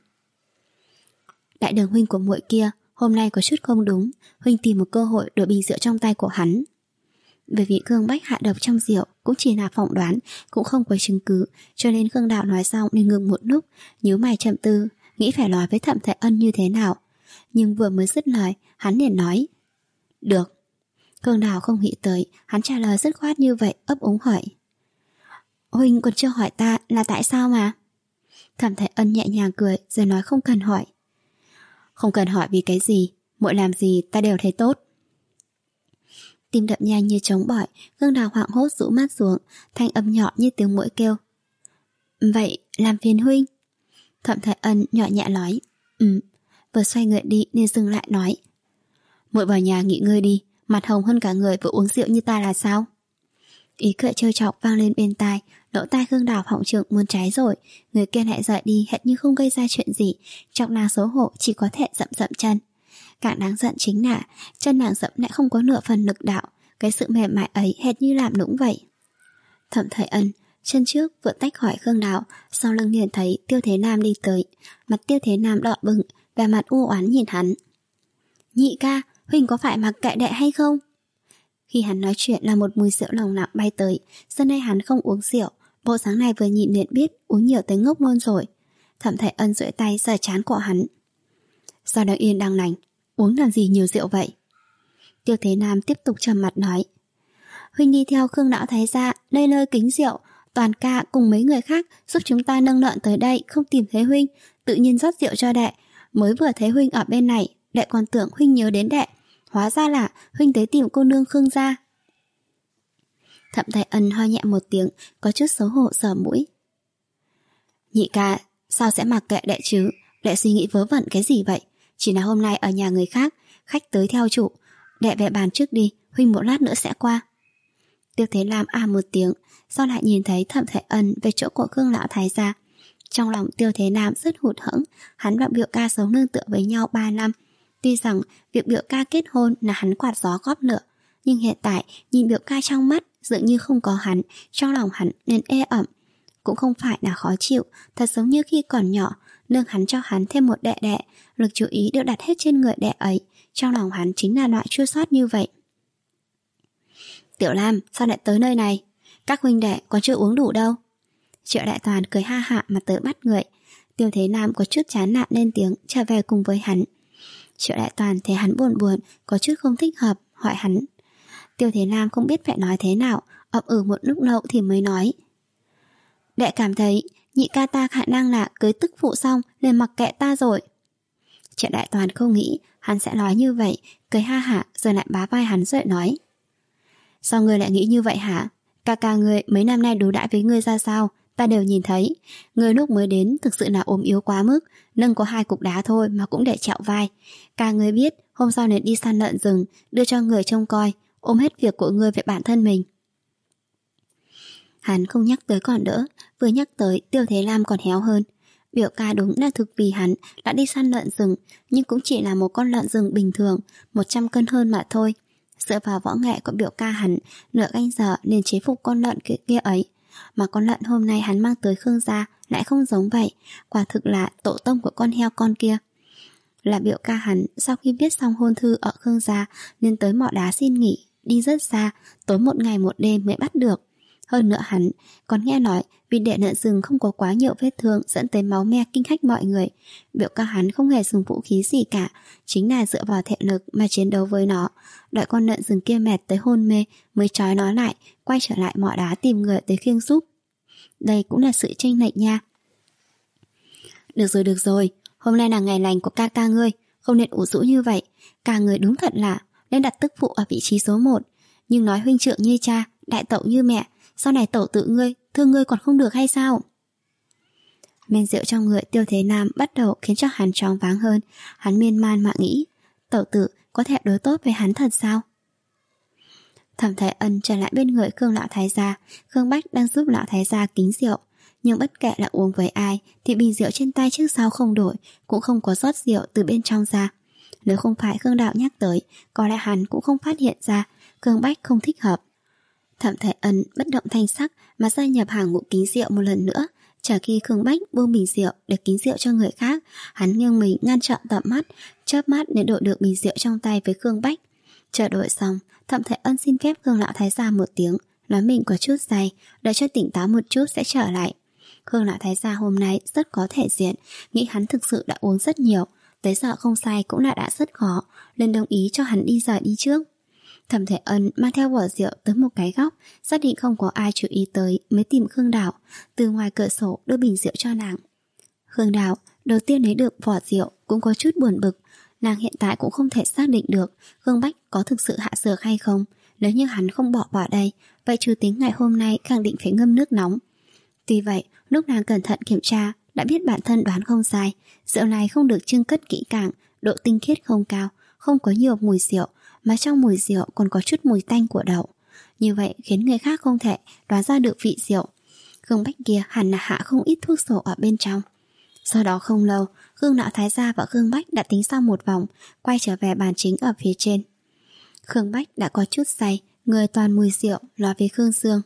Đại đường huynh của muội kia hôm nay có chút không đúng, huynh tìm một cơ hội đổi bình rượu trong tay của hắn. Bởi vì Khương Bách hạ độc trong rượu cũng chỉ là phỏng đoán, cũng không có chứng cứ, cho nên Khương Đào nói xong nên ngừng một lúc, nhíu mày trầm tư, nghĩ phải nói với Thẩm Thời Ân như thế nào. Nhưng vừa mới dứt lời, hắn liền nói: Được. Khương Đào không nghĩ tới hắn trả lời dứt khoát như vậy, ấp úng hỏi: Huynh còn chưa hỏi ta là tại sao mà? Thẩm Thời Ân nhẹ nhàng cười rồi nói không cần hỏi. Không cần hỏi vì cái gì, muội làm gì ta đều thấy tốt. Tim đập nhanh như trống bỏi, Khương Đào hoảng hốt rũ mắt xuống, thanh âm nhỏ như tiếng muỗi kêu: Vậy làm phiền huynh. Thẩm Thời Ân nhỏ nhẹ nói: Ừ. Vừa xoay người đi nên dừng lại nói: Muội vào nhà nghỉ ngơi đi, mặt hồng hơn cả người vừa uống rượu như ta là sao? Ý cười trêu chọc vang lên bên tai, lỗ tai Khương Đào họng trượng muốn cháy rồi. Người kia lại rời đi hệt như không gây ra chuyện gì, chọc nàng xấu hổ chỉ có thể dậm dậm chân. Càng đáng giận chính là chân nàng dậm lại không có nửa phần lực đạo, cái sự mềm mại ấy hệt như làm nũng vậy. Thẩm Thời Ân chân trước vừa tách khỏi Khương Đào, sau lưng liền thấy Tiêu Thế Nam đi tới. Mặt Tiêu Thế Nam đỏ bừng, vẻ mặt u oán nhìn hắn: Nhị ca, huynh có phải mặc kệ đệ hay không? Khi hắn nói chuyện là một mùi rượu nồng nặng bay tới. Giờ nay hắn không uống rượu, bộ dáng này vừa nhìn liền biết uống nhiều tới ngốc luôn rồi. Thẩm Thời Ân duỗi tay sờ trán của hắn: Sao đang yên đang lành, uống làm gì nhiều rượu vậy? Tiêu Thế Nam tiếp tục trầm mặt nói: Huynh đi theo Khương lão thái gia nơi nơi kính rượu, Toàn ca cùng mấy người khác giúp chúng ta nâng lợn tới đây, không tìm thấy huynh, tự nhiên rót rượu cho đệ. Mới vừa thấy huynh ở bên này, đệ còn tưởng huynh nhớ đến đệ, hóa ra là huynh tới tìm cô nương Khương gia. Thẩm Thời Ân ho nhẹ một tiếng, có chút xấu hổ sờ mũi: Nhị ca, sao sẽ mặc kệ đệ chứ? Đệ suy nghĩ vớ vẩn cái gì vậy? Chỉ là hôm nay ở nhà người khác, khách tới theo chủ, đệ về bàn trước đi, huynh một lát nữa sẽ qua. Tiêu Thế Lam à một tiếng, sau lại nhìn thấy Thẩm Thời Ân về chỗ của Khương lão thái gia. Trong lòng Tiêu Thế Nam rất hụt hẫng, hắn và biểu ca sống nương tựa với nhau ba năm. Tuy rằng việc biểu ca kết hôn là hắn quạt gió góp lửa, nhưng hiện tại nhìn biểu ca trong mắt dường như không có hắn, trong lòng hắn nên ê ẩm. Cũng không phải là khó chịu, thật giống như khi còn nhỏ, nương hắn cho hắn thêm một đệ đệ, lực chú ý đều đặt hết trên người đệ ấy, trong lòng hắn chính là loại chua xót như vậy. Tiểu Lam, sao lại tới nơi này? Các huynh đệ còn chưa uống đủ đâu. Triệu Đại Toàn cười ha hạ mà tới bắt người. Tiêu Thế Nam có chút chán nản lên tiếng trở về cùng với hắn. Triệu Đại Toàn thấy hắn buồn buồn, có chút không thích hợp, hỏi hắn. Tiêu Thế Nam không biết phải nói thế nào, ậm ừ một lúc lâu thì mới nói: Đệ cảm thấy nhị ca ta khả năng là cưới tức phụ xong liền mặc kệ ta rồi. Triệu Đại Toàn không nghĩ hắn sẽ nói như vậy, cười ha hả rồi lại bá vai hắn rồi nói: Sao ngươi lại nghĩ như vậy hả? Ca ca ngươi mấy năm nay đối đãi với ngươi ra sao, ta đều nhìn thấy. Ngươi lúc mới đến thực sự là ốm yếu quá mức, nâng có hai cục đá thôi mà cũng để chẹo vai. Ca ngươi biết hôm sau nên đi săn lợn rừng, đưa cho người trông coi, ôm hết việc của ngươi về bản thân mình. Hắn không nhắc tới còn đỡ, vừa nhắc tới Tiêu Thế Lam còn héo hơn. Biểu ca đúng là thực vì hắn đã đi săn lợn rừng, nhưng cũng chỉ là một con lợn rừng bình thường, một trăm cân hơn mà thôi. Dựa vào võ nghệ của biểu ca hắn, nửa canh giờ liền chế phục con lợn kia, kia ấy. Mà con lợn hôm nay hắn mang tới Khương gia lại không giống vậy, quả thực là tổ tông của con heo con kia. Là biểu ca hắn sau khi viết xong hôn thư ở Khương gia nên tới mỏ đá xin nghỉ, đi rất xa, tối một ngày một đêm mới bắt được. Hơn nữa hắn còn nghe nói vì để lợn rừng không có quá nhiều vết thương dẫn tới máu me kinh hách mọi người, biểu ca hắn không hề dùng vũ khí gì cả, chính là dựa vào thể lực mà chiến đấu với nó, đợi con lợn rừng kia mệt tới hôn mê mới trói nó lại, quay trở lại mỏ đá tìm người tới khiêng giúp. Đây cũng là sự chênh lệch nha. Được rồi được rồi, Hôm nay là ngày lành của ca ca ngươi, không nên ủ rũ như vậy. Ca người đúng thật lạ, nên đặt tức phụ ở vị trí số một. Nhưng nói huynh trưởng như cha, đại tẩu như mẹ, sau này tẩu tự ngươi, thương ngươi còn không được hay sao? Men rượu trong người Tiêu Thế Nam bắt đầu khiến cho hắn choáng váng hơn. Hắn miên man mà nghĩ, tẩu tự có thể đối tốt với hắn thật sao? Thẩm Thái Ân trở lại bên người Khương lão thái gia. Khương Bách đang giúp lão thái gia kính rượu, nhưng bất kể là uống với ai thì bình rượu trên tay trước sau không đổi, cũng không có rót rượu từ bên trong ra. Nếu không phải Khương đạo nhắc tới, có lẽ hắn cũng không phát hiện ra Khương Bách không thích hợp. Thẩm Thái Ân bất động thanh sắc mà gia nhập hàng ngũ kính rượu một lần nữa. Chờ khi Khương Bách buông bình rượu để kính rượu cho người khác, hắn nghiêng mình ngăn chặn tầm mắt, chớp mắt để đổi được bình rượu trong tay với Khương Bách. Chờ đổi xong, Thẩm Thái Ân xin phép Khương lão thái gia một tiếng, nói mình có chút say, đợi cho tỉnh táo một chút sẽ trở lại. Khương lão thái gia hôm nay rất có thể diện, nghĩ hắn thực sự đã uống rất nhiều, tới giờ không say cũng là đã rất khó, nên đồng ý cho hắn đi rời đi trước. Thẩm Thái Ân mang theo vỏ rượu tới một cái góc, xác định không có ai chú ý tới mới tìm Khương Đào, từ ngoài cửa sổ đưa bình rượu cho nàng. Khương Đào đầu tiên lấy được vỏ rượu cũng có chút buồn bực, nàng hiện tại cũng không thể xác định được Khương Bách có thực sự hạ dược hay không. Nếu như hắn không bỏ vào đây, vậy chủ tính ngày hôm nay khẳng định phải ngâm nước nóng. Tuy vậy, lúc nàng cẩn thận kiểm tra, đã biết bản thân đoán không sai, rượu này không được chưng cất kỹ càng, độ tinh khiết không cao, không có nhiều mùi rượu, mà trong mùi rượu còn có chút mùi tanh của đậu. Như vậy khiến người khác không thể đoán ra được vị rượu. Khương Bách kia hẳn là hạ không ít thuốc sổ ở bên trong. Sau đó không lâu, Khương lão thái gia và Khương Bách đã tính xong một vòng, quay trở về bàn chính ở phía trên. Khương Bách đã có chút say, người toàn mùi rượu, nói với Khương Dương.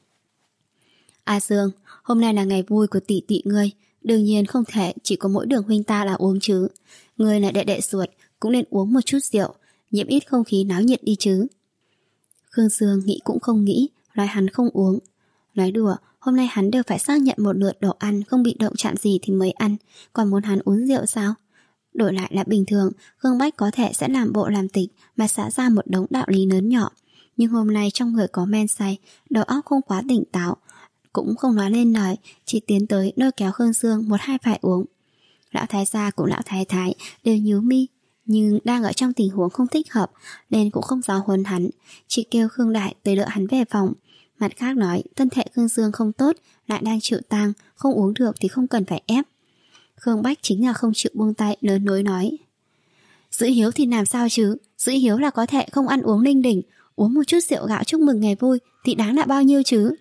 A Dương, hôm nay là ngày vui của tỷ tỷ ngươi, đương nhiên không thể chỉ có mỗi Đường huynh ta là uống chứ. Ngươi là đệ đệ ruột, cũng nên uống một chút rượu, nhiễm ít không khí náo nhiệt đi chứ. Khương Dương nghĩ cũng không nghĩ, nói hắn không uống. Nói đùa, hôm nay hắn đều phải xác nhận một lượt đồ ăn không bị động chạm gì thì mới ăn, còn muốn hắn uống rượu sao? Đổi lại là bình thường, Khương Bách có thể sẽ làm bộ làm tịch mà xả ra một đống đạo lý lớn nhỏ. Nhưng hôm nay trong người có men say, đầu óc không quá tỉnh táo, cũng không nói lên lời, chỉ tiến tới lôi kéo Khương Dương một hai phải uống. Lão thái gia cùng lão thái thái đều nhíu mi, nhưng đang ở trong tình huống không thích hợp nên cũng không giáo huấn hắn, chỉ kêu Khương Đại tới đỡ hắn về phòng. Mặt khác nói thân thể Khương Dương không tốt, lại đang chịu tang, không uống được thì không cần phải ép. Khương Bách chính là không chịu buông tay, lớn nối nói: giữ hiếu thì làm sao chứ, giữ hiếu là có thể không ăn uống linh đình, uống một chút rượu gạo chúc mừng ngày vui thì đáng là bao nhiêu chứ.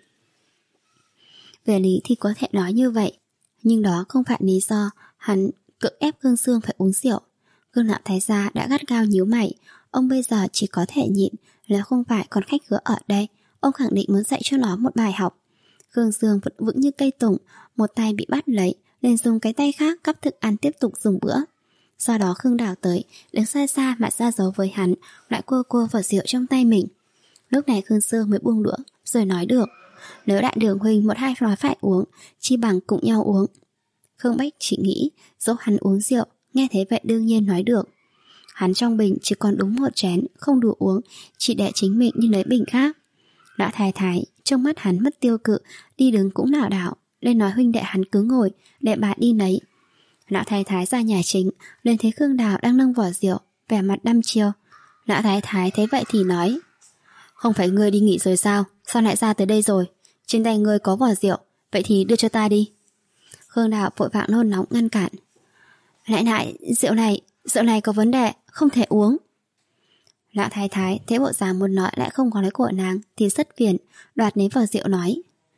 Về lý thì có thể nói như vậy, nhưng đó không phải lý do hắn cưỡng ép Khương Dương phải uống rượu. Khương lão thái gia đã gắt gao nhíu mày, ông bây giờ chỉ có thể nhịn, nếu không phải còn khách khứa ở đây, ông khẳng định muốn dạy cho nó một bài học. Khương Dương vẫn vững như cây tùng, một tay bị bắt lấy, liền dùng cái tay khác gắp thức ăn tiếp tục dùng bữa. Sau đó Khương Đào tới, đứng xa xa mà ra dấu với hắn, lại cua cua vào rượu trong tay mình. Lúc này Khương Dương mới buông đũa, rồi nói được: nếu đại Đường huynh một hai nói phải uống, chi bằng cùng nhau uống. Khương Bách chỉ nghĩ dỗ hắn uống rượu, nghe thế vậy đương nhiên nói được. Hắn trong bình chỉ còn đúng một chén, không đủ uống, chỉ để chính mình đi lấy bình khác. Lão thái thái trong mắt hắn mất tiêu cự, đi đứng cũng lảo đảo, lên nói huynh đệ hắn cứ ngồi, để bà đi lấy. Lão thái thái ra nhà chính, lên thấy Khương Đào đang nâng vỏ rượu, vẻ mặt đăm chiêu. Lão thái thái thấy vậy thì nói: không phải ngươi đi nghỉ rồi sao, sao lại ra tới đây rồi? Trên tay ngươi có vỏ rượu, vậy thì đưa cho ta đi. Khương Đào vội vàng nôn nóng ngăn cản: lại lại, rượu này, rượu này có vấn đề, không thể uống. Lão thái thái thấy bộ dáng muốn nói lại không có lấy của nàng thì rất phiền, đoạt lấy vỏ rượu nói: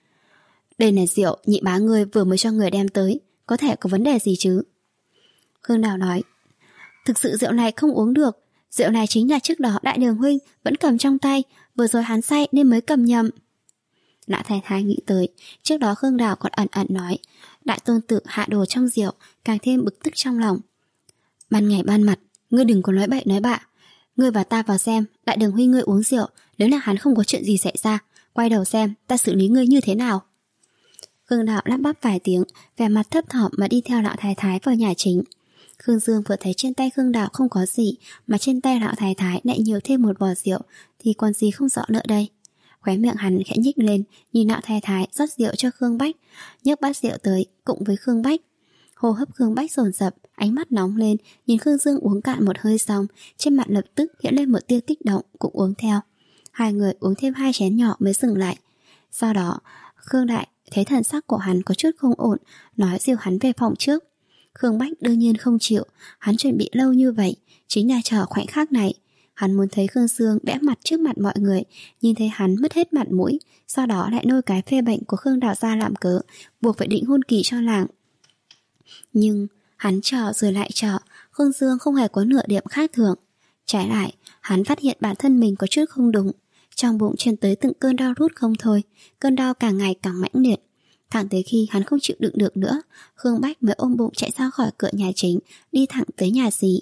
đây là rượu nhị bá ngươi vừa mới cho người đem tới, có thể có vấn đề gì chứ? Khương Đào nói: thực sự rượu này không uống được, rượu này chính là trước đó đại Đường huynh vẫn cầm trong tay, vừa rồi hắn say nên mới cầm nhầm. Lão thái thái nghĩ tới, trước đó Khương Đào còn ẩn ẩn nói đại tôn tử hạ đồ trong rượu, càng thêm bực tức trong lòng. Ban ngày ban mặt, ngươi đừng có nói bậy nói bạ. Ngươi và ta vào xem, đại Đường huynh ngươi uống rượu, nếu là hắn không có chuyện gì xảy ra, quay đầu xem ta xử lý ngươi như thế nào. Khương Đạo lắp bắp vài tiếng, vẻ mặt thấp thỏm mà đi theo lão thái thái vào nhà chính. Khương Dương vừa thấy trên tay Khương Đạo không có gì, mà trên tay lão thái thái lại nhiều thêm một vò rượu, thì còn gì không rõ nữa đây. Khóe miệng hắn khẽ nhích lên, nhìn lão thái thái rót rượu cho Khương Bách, nhấc bát rượu tới cùng với Khương Bách. Hô hấp Khương Bách dồn dập, ánh mắt nóng lên, nhìn Khương Dương uống cạn một hơi xong, trên mặt lập tức hiện lên một tia kích động, cũng uống theo. Hai người uống thêm hai chén nhỏ mới dừng lại. Sau đó, Khương Đại thấy thần sắc của hắn có chút không ổn, nói dìu hắn về phòng trước. Khương Bách đương nhiên không chịu, hắn chuẩn bị lâu như vậy, chính là chờ khoảnh khắc này. Hắn muốn thấy Khương Dương bẽ mặt trước mặt mọi người, nhìn thấy hắn mất hết mặt mũi, sau đó lại nôi cái phê bệnh của Khương Đạo gia làm cớ, buộc phải định hôn kỳ cho làng. Nhưng hắn chờ rồi lại chờ, Khương Dương không hề có nửa điểm khác thường. Trái lại, hắn phát hiện bản thân mình có chút không đúng. Trong bụng truyền tới từng cơn đau rút không thôi, cơn đau càng ngày càng mãnh liệt. Thẳng tới khi hắn không chịu đựng được nữa, Khương Bách mới ôm bụng chạy ra khỏi cửa nhà chính, đi thẳng tới nhà dì.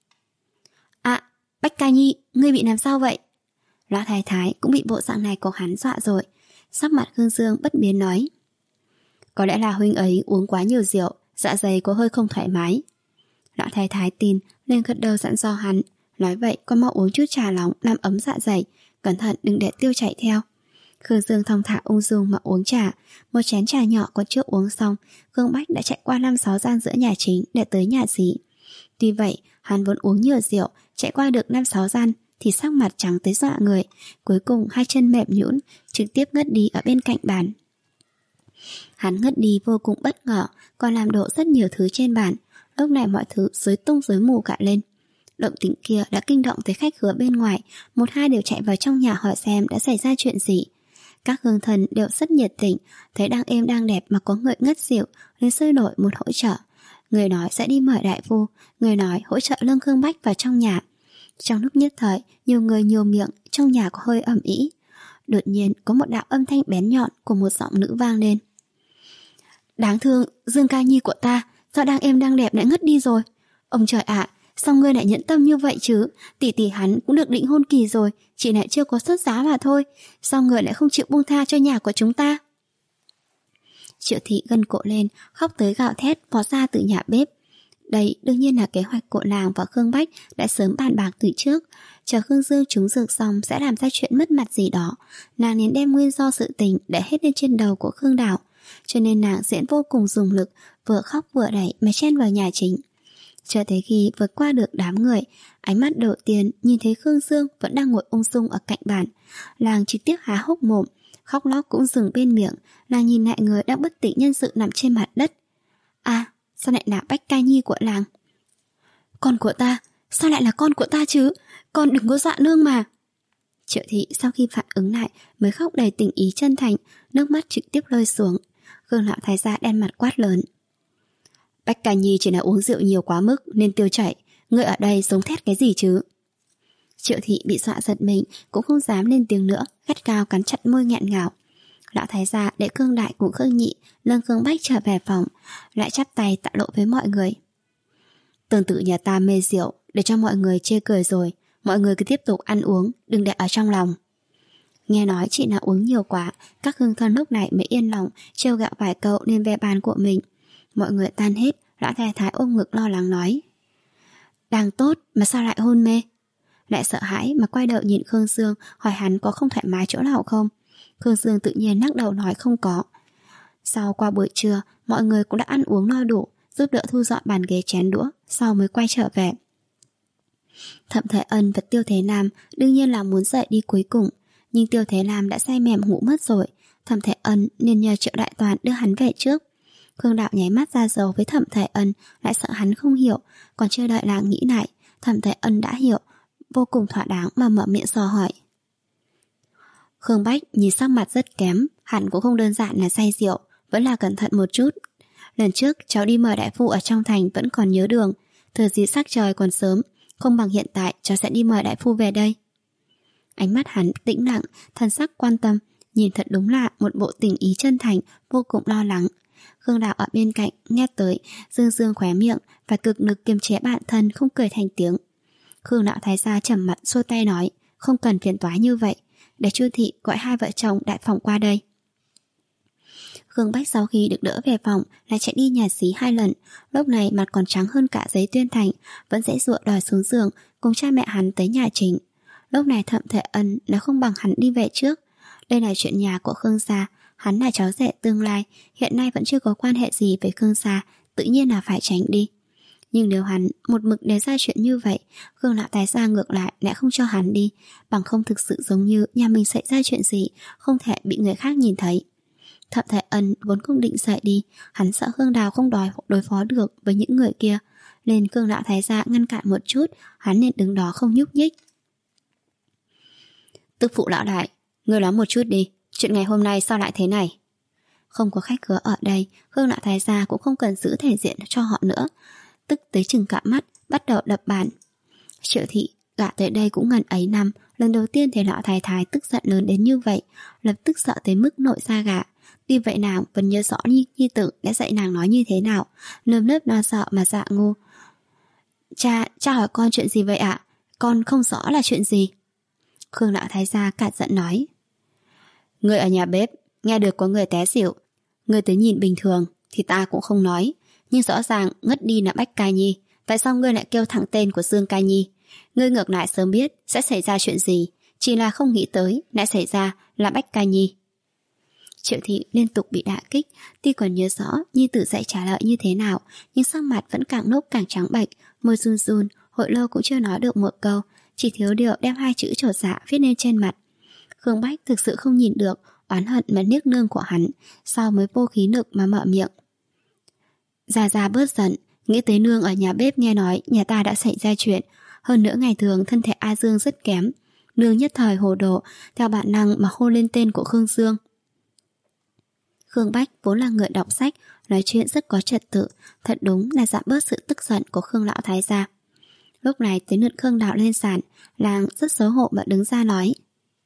À, Bách ca nhi, ngươi bị làm sao vậy? Lão thái thái cũng bị bộ dạng này của hắn dọa rồi. Sắc mặt Khương Dương bất biến nói: Có lẽ là huynh ấy uống quá nhiều rượu, dạ dày có hơi không thoải mái. Lão thái thái tin nên gật đầu dặn dò hắn, nói vậy con mau uống chút trà nóng làm ấm dạ dày, cẩn thận đừng để tiêu chảy theo. Khương Dương thong thả ung dung mà uống trà. Một chén trà nhỏ còn chưa uống xong, Khương Bách đã chạy qua năm sáu gian giữa nhà chính để tới nhà dì. Tuy vậy, hắn vốn uống nhiều rượu, chạy qua được năm sáu gian thì sắc mặt trắng tới dọa người, cuối cùng hai chân mềm nhũn, trực tiếp ngất đi ở bên cạnh bàn. Hắn ngất đi vô cùng bất ngờ, còn làm đổ rất nhiều thứ trên bàn. Lúc này mọi thứ rối tung rối mù cả lên. Động tĩnh kia đã kinh động tới khách khứa bên ngoài, một hai đều chạy vào trong nhà hỏi xem đã xảy ra chuyện gì. Các hương thần đều rất nhiệt tình, thấy đang êm đang đẹp mà có người ngất xỉu, nên sôi nổi muốn hỗ trợ. Người nói sẽ đi mời đại phu, người nói hỗ trợ lưng Khương Bách vào trong nhà. Trong lúc nhất thời, nhiều người nhiều miệng, trong nhà có hơi ầm ĩ. Đột nhiên có một đạo âm thanh bén nhọn của một giọng nữ vang lên. Đáng thương, Dương ca nhi của ta, sao đang êm đang đẹp lại ngất đi rồi? Ông trời ạ, sao ngươi lại nhẫn tâm như vậy chứ? Tỷ tỷ hắn cũng được định hôn kỳ rồi, chỉ lại chưa có xuất giá mà thôi. Sao người lại không chịu buông tha cho nhà của chúng ta? Triệu thị gân cổ lên, khóc tới gào thét phó ra từ nhà bếp. Đây đương nhiên là kế hoạch của làng và Khương Bách đã sớm bàn bạc từ trước. Chờ Khương Dương trúng dược xong sẽ làm ra chuyện mất mặt gì đó. Nàng nên đem nguyên do sự tình để hết lên trên đầu của Khương Đào. Cho nên nàng diễn vô cùng dùng lực, vừa khóc vừa đẩy mà chen vào nhà chính. Cho tới khi vượt qua được đám người, ánh mắt đầu tiên nhìn thấy Khương Dương vẫn đang ngồi ung dung ở cạnh bàn. Làng trực tiếp há hốc mồm, khóc lóc cũng dừng bên miệng. Nàng nhìn lại người đang bất tỉnh nhân sự nằm trên mặt đất. À, sao lại là Bách ca nhi của làng? Con của ta, sao lại là con của ta chứ? Con đừng có dọa nương mà. Triệu thị sau khi phản ứng lại mới khóc đầy tình ý chân thành, nước mắt trực tiếp rơi xuống. Khương lão thái gia đen mặt quát lớn. Bách ca nhi chỉ là uống rượu nhiều quá mức nên tiêu chảy, ngươi ở đây sống thét cái gì chứ? Triệu thị bị dọa giật mình, cũng không dám lên tiếng nữa, gắt gao cắn chặt môi nghẹn ngào. Lão thái gia để Khương đại cùng Khương nhị nâng Khương Bách trở về phòng, lại chắp tay tạ lỗi với mọi người. Tương tự nhà ta mê rượu, để cho mọi người chê cười rồi, mọi người cứ tiếp tục ăn uống, đừng để ở trong lòng. Nghe nói chị nào uống nhiều quá, các hương thân lúc này mới yên lòng, trêu gạo vài câu nên về bàn của mình. Mọi người tan hết, lão thái thái ôm ngực lo lắng nói. Đang tốt mà sao lại hôn mê? Lại sợ hãi mà quay đầu nhìn Khương Dương, hỏi hắn có không thoải mái chỗ nào không. Khương Dương tự nhiên lắc đầu nói không có. Sau qua buổi trưa, mọi người cũng đã ăn uống no đủ, giúp đỡ thu dọn bàn ghế chén đũa, sau mới quay trở về. Thẩm Thế Ân và Tiêu Thế Nam đương nhiên là muốn dậy đi cuối cùng, nhưng Tiêu Thế Nam đã say mềm ngủ mất rồi. Thẩm Thế Ân nên nhờ Triệu Đại Toàn đưa hắn về trước. Khương Đạo nháy mắt ra dấu với Thẩm Thế Ân, lại sợ hắn không hiểu, còn chưa đợi nàng nghĩ lại, Thẩm Thế Ân đã hiểu, vô cùng thỏa đáng mà mở miệng dò hỏi. Khương Bách nhìn sắc mặt rất kém, hẳn cũng không đơn giản là say rượu, vẫn là cẩn thận một chút. Lần trước cháu đi mời đại phu ở trong thành vẫn còn nhớ đường, thừa dịp sắc trời còn sớm, không bằng hiện tại cháu sẽ đi mời đại phu về đây. Ánh mắt hắn tĩnh lặng, thần sắc quan tâm, nhìn thật đúng là một bộ tình ý chân thành, vô cùng lo lắng. Khương Đạo ở bên cạnh nghe tới, dương dương khóe miệng và cực lực kiềm chế bản thân không cười thành tiếng. Khương Đạo thái gia trầm mặt xua tay nói, không cần phiền toái như vậy, để Chu thị gọi hai vợ chồng đại phòng qua đây. Khương Bách sau khi được đỡ về phòng lại chạy đi nhà xí hai lần, lúc này mặt còn trắng hơn cả giấy tuyên thành, vẫn dễ dụa đòi xuống giường cùng cha mẹ hắn tới nhà chính. Lúc này Thẩm Thể Ân đã không bằng hắn đi về trước. Đây là chuyện nhà của Khương gia, hắn là cháu rể tương lai, hiện nay vẫn chưa có quan hệ gì với Khương gia, tự nhiên là phải tránh đi. Nhưng nếu hắn một mực đề ra chuyện như vậy, Khương lão thái gia ngược lại lại không cho hắn đi, bằng không thực sự giống như nhà mình xảy ra chuyện gì không thể bị người khác nhìn thấy. Thẩm Thái Ân vốn không định dậy đi, hắn sợ Khương Đào không đòi đối phó được với những người kia, nên Khương lão thái gia ngăn cản một chút, hắn nên đứng đó không nhúc nhích. Tức phụ lão đại, ngươi nói một chút đi, chuyện ngày hôm nay sao lại thế này? Không có khách khứa ở đây, Khương lão thái gia cũng không cần giữ thể diện cho họ nữa, tức tới chừng cả mắt, bắt đầu đập bàn. Triệu thị gả tới đây cũng gần ấy năm, lần đầu tiên thấy lão thái thái tức giận lớn đến như vậy, lập tức sợ tới mức nổi da gà. Tuy vậy nàng vẫn nhớ rõ nhi, nhi tử đã dạy nàng nói như thế nào, nơm nớp lo sợ mà dạ ngu. Cha, cha hỏi con chuyện gì vậy ạ? Con không rõ là chuyện gì. Khương lão thái gia cả giận nói. Người ở nhà bếp, nghe được có người té xỉu, người tới nhìn bình thường thì ta cũng không nói, nhưng rõ ràng ngất đi là Bách Ca Nhi. Tại sao ngươi lại kêu thẳng tên của Dương Ca Nhi? Ngươi ngược lại sớm biết sẽ xảy ra chuyện gì, chỉ là không nghĩ tới lại xảy ra là Bách Ca Nhi. Triệu thị liên tục bị đả kích, tuy còn nhớ rõ nhi tử dạy trả lời như thế nào, nhưng sắc mặt vẫn càng nốt càng trắng bệch, môi run run, hồi lâu cũng chưa nói được một câu, chỉ thiếu điều đem hai chữ trột dạ viết lên trên mặt. Khương Bách thực sự không nhìn được, oán hận mà niếc nương của hắn, sau mới vô khí lực mà mở miệng. Gia Gia bớt giận, nghĩ tới nương ở nhà bếp nghe nói nhà ta đã xảy ra chuyện, hơn nữa ngày thường thân thể A Dương rất kém, nương nhất thời hồ đồ, theo bản năng mà hô lên tên của Khương Dương. Khương Bách vốn là người đọc sách, nói chuyện rất có trật tự, thật đúng là giảm bớt sự tức giận của Khương lão thái gia. Lúc này tới lượt Khương Đạo lên sàn, làng rất xấu hổ mà đứng ra nói.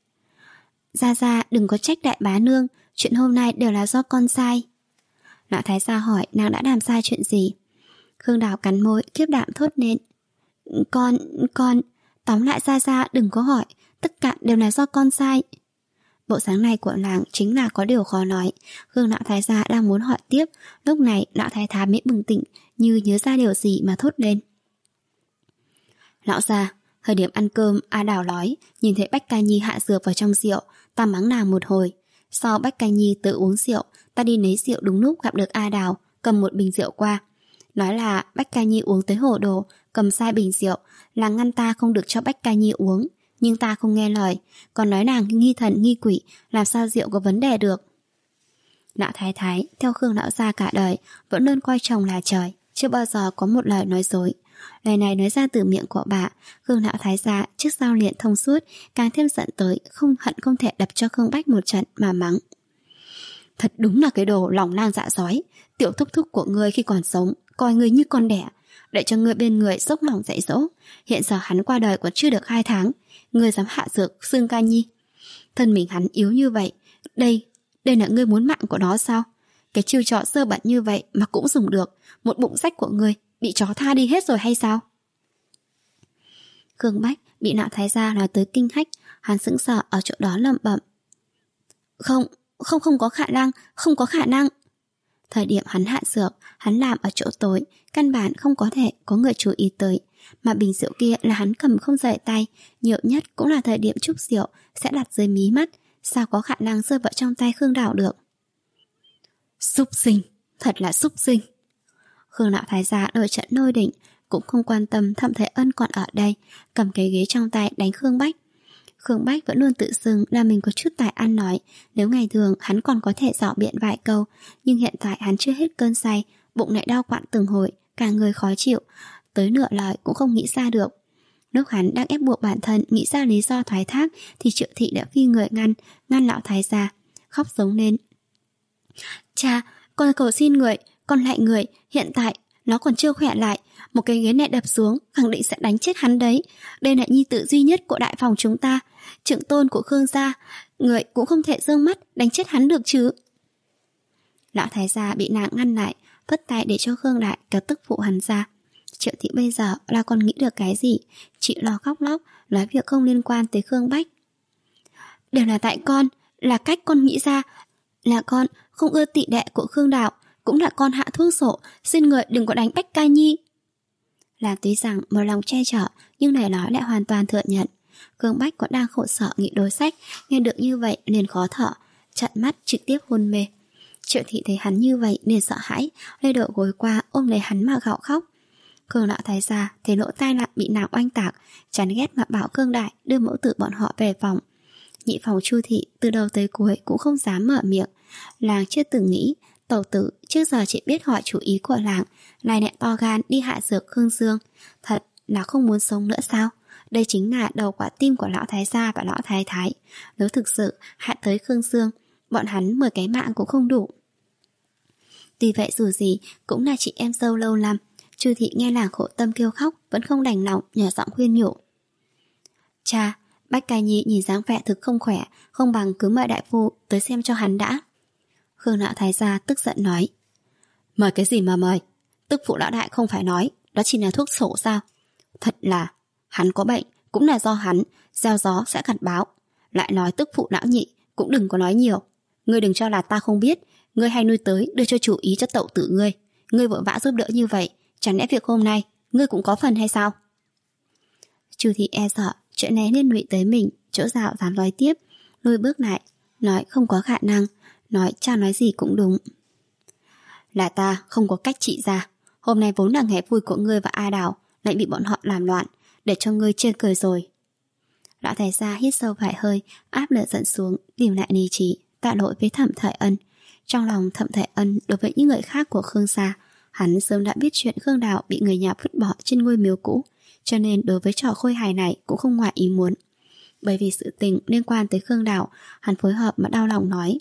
Gia Gia đừng có trách đại bá nương, chuyện hôm nay đều là do con sai. Lão thái gia hỏi nàng đã làm sai chuyện gì. Khương Đào cắn môi kiếp đạm thốt lên. Con, con, tóm lại Gia Gia đừng có hỏi, tất cả đều là do con sai. Bộ dáng này của nàng chính là có điều khó nói. Khương lão thái gia đang muốn hỏi tiếp, lúc này lão thái thái mới bừng tỉnh, như nhớ ra điều gì mà thốt lên. Lão gia, thời điểm ăn cơm A Đào nói nhìn thấy Bách Ca Nhi hạ dược vào trong rượu, ta mắng nàng một hồi. Sau Bách Ca Nhi tự uống rượu, ta đi lấy rượu đúng lúc gặp được A Đào, cầm một bình rượu qua, nói là Bách Ca Nhi uống tới hồ đồ, cầm sai bình rượu, là ngăn ta không được cho Bách Ca Nhi uống. Nhưng ta không nghe lời, còn nói nàng nghi thần nghi quỷ, làm sao rượu có vấn đề được. Lão thái thái theo Khương lão gia cả đời vẫn luôn coi chồng là trời, chưa bao giờ có một lời nói dối. Lời này nói ra từ miệng của bà, Khương lão thái gia trước sau luyện thông suốt, càng thêm giận tới, không hận không thể đập cho Khương Bách một trận mà mắng. Thật đúng là cái đồ lòng lang dạ sói, tiểu thúc thúc của ngươi khi còn sống coi ngươi như con đẻ, để cho ngươi bên người dốc lòng dạy dỗ. Hiện giờ hắn qua đời còn chưa được hai tháng, ngươi dám hạ dược Dương Ca Nhi. Thân mình hắn yếu như vậy, đây, đây là ngươi muốn mạng của nó sao? Cái chiêu trò sơ bẩn như vậy mà cũng dùng được, một bụng rách của ngươi bị chó tha đi hết rồi hay sao? Khương Bách bị lão thái gia nói tới kinh hách, hắn sững sờ ở chỗ đó lẩm bẩm. Không, không không có khả năng, không có khả năng. Thời điểm hắn hạ dược, hắn làm ở chỗ tối, căn bản không có thể có người chú ý tới. Mà bình rượu kia là hắn cầm không rời tay, nhiều nhất cũng là thời điểm chúc rượu sẽ đặt dưới mí mắt, sao có khả năng rơi vào trong tay Khương Đào được. Súc sinh, thật là súc sinh. Khương lão thái gia đợi trận nôi đỉnh, cũng không quan tâm Thẩm Thái Ân còn ở đây, cầm cái ghế trong tay đánh Khương Bách. Khương Bách vẫn luôn tự xưng là mình có chút tài ăn nói, nếu ngày thường hắn còn có thể dọ biện vài câu, nhưng hiện tại hắn chưa hết cơn say, bụng lại đau quặn từng hồi, cả người khó chịu, tới nửa lời cũng không nghĩ ra được. Lúc hắn đang ép buộc bản thân nghĩ ra lý do thoái thác thì Triệu thị đã phi người ngăn, ngăn lão thái gia, khóc giống lên. Cha, con cầu xin người, con lại người, hiện tại nó còn chưa khỏe lại, một cái ghế này đập xuống khẳng định sẽ đánh chết hắn đấy. Đây là nhi tử duy nhất của đại phòng chúng ta, trưởng tôn của Khương gia, người cũng không thể giương mắt đánh chết hắn được chứ. Lão thái gia bị nàng ngăn lại, vất tay để cho Khương Đại kéo tức phụ hắn ra. Triệu thị bây giờ là còn nghĩ được cái gì, chị lo khóc lóc nói việc không liên quan tới Khương Bách. Đều là tại con, là cách con nghĩ ra, là con không ưa tị đệ của Khương Đạo, cũng là con hạ thuốc sổ, xin người đừng có đánh Bách Ca Nhi. Là tuy rằng một lòng che chở, nhưng này nói lại hoàn toàn thừa nhận. Khương Bách còn đang khổ sở nghĩ đối sách, nghe được như vậy liền khó thở, trợn mắt trực tiếp hôn mê. Triệu Thị thấy hắn như vậy nên sợ hãi, lê đổ gối qua ôm lấy hắn mà gào khóc. Khương lão thái gia thấy lỗ tai lại bị nàng oanh tạc, chán ghét mà bảo Khương Đại đưa mẫu tử bọn họ về phòng. Nhị phòng Chu Thị từ đầu tới cuối cũng không dám mở miệng. Làng chưa từng nghĩ tẩu tử trước giờ chỉ biết hỏi chủ ý của làng, này lại to gan đi hạ dược Khương Dương. Thật là không muốn sống nữa sao? Đây chính là đầu quả tim của lão thái gia và lão thái thái. Nếu thực sự hạ tới Khương Dương, bọn hắn mười cái mạng cũng không đủ. Tuy vậy dù gì cũng là chị em dâu lâu năm. Chu Thị nghe làng khổ tâm kêu khóc vẫn không đành lòng, nhỏ giọng khuyên nhủ. Cha, Bách Ca Nhi nhìn dáng vẻ thực không khỏe, không bằng cứ mời đại phu tới xem cho hắn đã. Khương lão thái gia tức giận nói. Mời cái gì mà mời? Tức phụ lão đại không phải nói đó chỉ là thuốc sổ sao? Thật là hắn có bệnh cũng là do hắn, gieo gió sẽ gặt bão. Lại nói tức phụ lão nhị cũng đừng có nói nhiều. Ngươi đừng cho là ta không biết, ngươi hay nuôi tới đưa cho chủ ý cho tẩu tử ngươi. Ngươi vội vã giúp đỡ như vậy, chẳng lẽ việc hôm nay ngươi cũng có phần hay sao? Chu Thị e sợ chuyện này liên lụy tới mình, chỗ dạo dám nói tiếp, lùi bước lại, nói không có khả năng, nói cha nói gì cũng đúng. Là ta không có cách trị ra. Hôm nay vốn là ngày vui của ngươi và A Đào, lại bị bọn họ làm loạn, để cho ngươi chê cười rồi. Lão thái gia hít sâu vài hơi, áp lửa giận xuống, tìm lại lý trí, tạ lỗi với Thẩm Thời Ân. Trong lòng Thẩm Thời Ân đối với những người khác của Khương gia, hắn sớm đã biết chuyện Khương Đào bị người nhà vứt bỏ trên ngôi miếu cũ, cho nên đối với trò khôi hài này cũng không ngoài ý muốn. Bởi vì sự tình liên quan tới Khương Đào, hắn phối hợp mà đau lòng nói.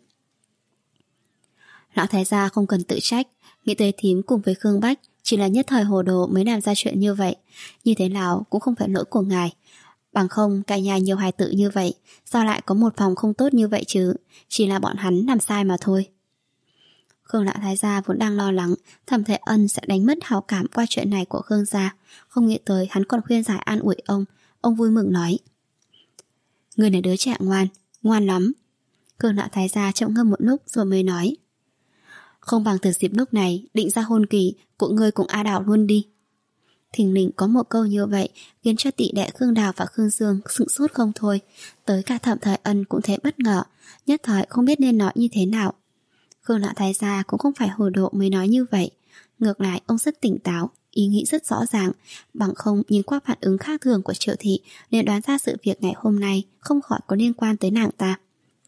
Lão thái gia không cần tự trách, nghĩ tới thím cùng với Khương Bách chỉ là nhất thời hồ đồ mới làm ra chuyện như vậy. Như thế nào cũng không phải lỗi của ngài. Bằng không cả nhà nhiều hài tử như vậy, sao lại có một phòng không tốt như vậy chứ? Chỉ là bọn hắn làm sai mà thôi. Khương lão thái gia vốn đang lo lắng Thẩm Thời Ân sẽ đánh mất hảo cảm qua chuyện này của Khương gia, không nghĩ tới hắn còn khuyên giải an ủi ông. Ông vui mừng nói. Người là đứa trẻ ngoan, ngoan lắm. Khương lão thái gia chậm ngâm một lúc rồi mới nói. Không bằng từ dịp lúc này định ra hôn kỳ của ngươi cùng A Đào luôn đi. Thình lình có một câu như vậy khiến cho tỷ đệ Khương Đào và Khương Dương sửng sốt không thôi. Tới cả Thẩm Thời Ân cũng thấy bất ngờ, nhất thời không biết nên nói như thế nào. Khương lão thái gia cũng không phải hồ đồ mới nói như vậy. Ngược lại ông rất tỉnh táo, ý nghĩ rất rõ ràng, bằng không nhìn qua phản ứng khác thường của Triệu Thị nên đoán ra sự việc ngày hôm nay không khỏi có liên quan tới nàng ta.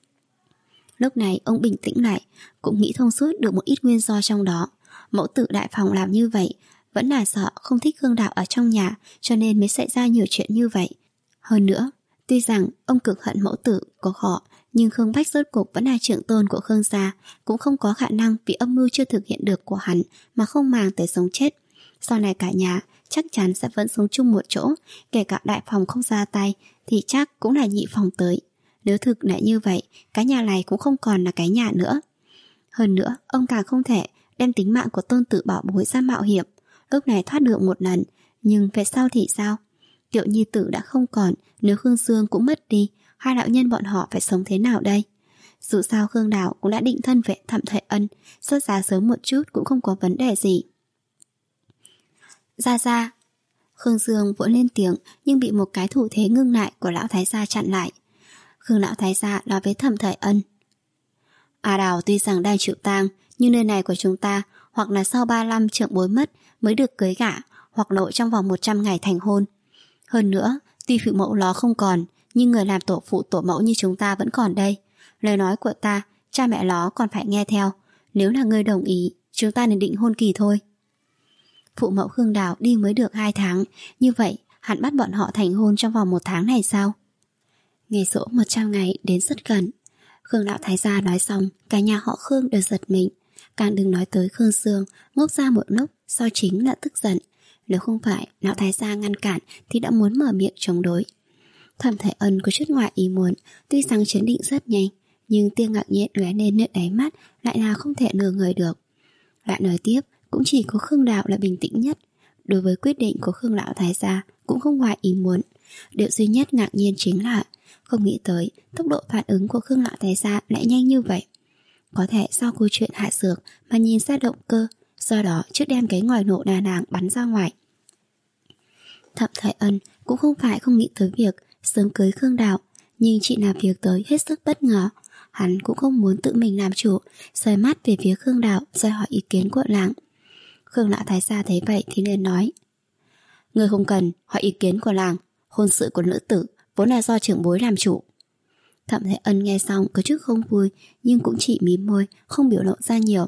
Lúc này ông bình tĩnh lại, cũng nghĩ thông suốt được một ít nguyên do trong đó. Mẫu tử đại phòng làm như vậy vẫn là sợ không thích Khương Đạo ở trong nhà, cho nên mới xảy ra nhiều chuyện như vậy. Hơn nữa, tuy rằng ông cực hận mẫu tử của họ, nhưng Khương Bách rốt cục vẫn là trưởng tôn của Khương gia, cũng không có khả năng vì âm mưu chưa thực hiện được của hắn mà không màng tới sống chết. Sau này cả nhà chắc chắn sẽ vẫn sống chung một chỗ, kể cả đại phòng không ra tay thì chắc cũng là nhị phòng tới. Nếu thực lại như vậy, cái nhà này cũng không còn là cái nhà nữa. Hơn nữa, ông càng không thể đem tính mạng của tôn tử bảo bối ra mạo hiểm. Lúc này thoát được một lần, nhưng về sau thì sao? Tiểu nhi tử đã không còn, nếu Khương Dương cũng mất đi, hai lão nhân bọn họ phải sống thế nào đây? Dù sao Khương Đào cũng đã định thân về Thẩm Thời Ân, xuất giá sớm một chút cũng không có vấn đề gì. Ra ra. Khương Dương vỗ lên tiếng nhưng bị một cái thủ thế ngưng lại của lão thái gia chặn lại. Khương lão thái gia nói với Thẩm Thời Ân. A Đào tuy rằng đang chịu tang, nhưng nơi này của chúng ta hoặc là sau ba năm trượng bối mất mới được cưới gả, hoặc nội trong vòng một trăm ngày thành hôn. Hơn nữa, tuy phụ mẫu nó không còn, nhưng người làm tổ phụ tổ mẫu như chúng ta vẫn còn đây. Lời nói của ta, cha mẹ nó còn phải nghe theo. Nếu là ngươi đồng ý, chúng ta nên định hôn kỳ thôi. Phụ mẫu Khương Đào đi mới được hai tháng, như vậy hắn bắt bọn họ thành hôn trong vòng một tháng này sao? Ngày giỗ một trăm ngày đến rất gần. Khương lão thái gia nói xong, cả nhà họ Khương đều giật mình. Càng đừng nói tới Khương Dương, ngốc ra một lúc, sau chính là tức giận. Nếu không phải lão thái gia ngăn cản thì đã muốn mở miệng chống đối. Thẩm Thời Ân có chút ngoài ý muốn, tuy rằng chấn định rất nhanh, nhưng tia ngạc nhiên lóe lên nơi đáy mắt lại là không thể lừa người được. Lại nói tiếp, cũng chỉ có Khương Đạo là bình tĩnh nhất. Đối với quyết định của Khương lão thái gia cũng không ngoài ý muốn. Điều duy nhất ngạc nhiên chính là không nghĩ tới tốc độ phản ứng của Khương lão thái gia lại nhanh như vậy. Có thể sau câu chuyện hạ dược mà nhìn ra động cơ, do đó trước đem cái ngòi nổ đà nàng bắn ra ngoài. Thẩm Thời Ân cũng không phải không nghĩ tới việc sớm cưới Khương Đạo, nhưng chỉ là việc tới hết sức bất ngờ. Hắn cũng không muốn tự mình làm chủ, rời mắt về phía Khương Đào rồi hỏi ý kiến của làng. Khương lão thái gia thấy vậy thì liền nói: Ngươi không cần hỏi ý kiến của làng, hôn sự của nữ tử vốn là do trưởng bối làm chủ. Thẩm Thái Ân nghe xong có chút không vui, nhưng cũng chỉ mím môi, không biểu lộ ra nhiều.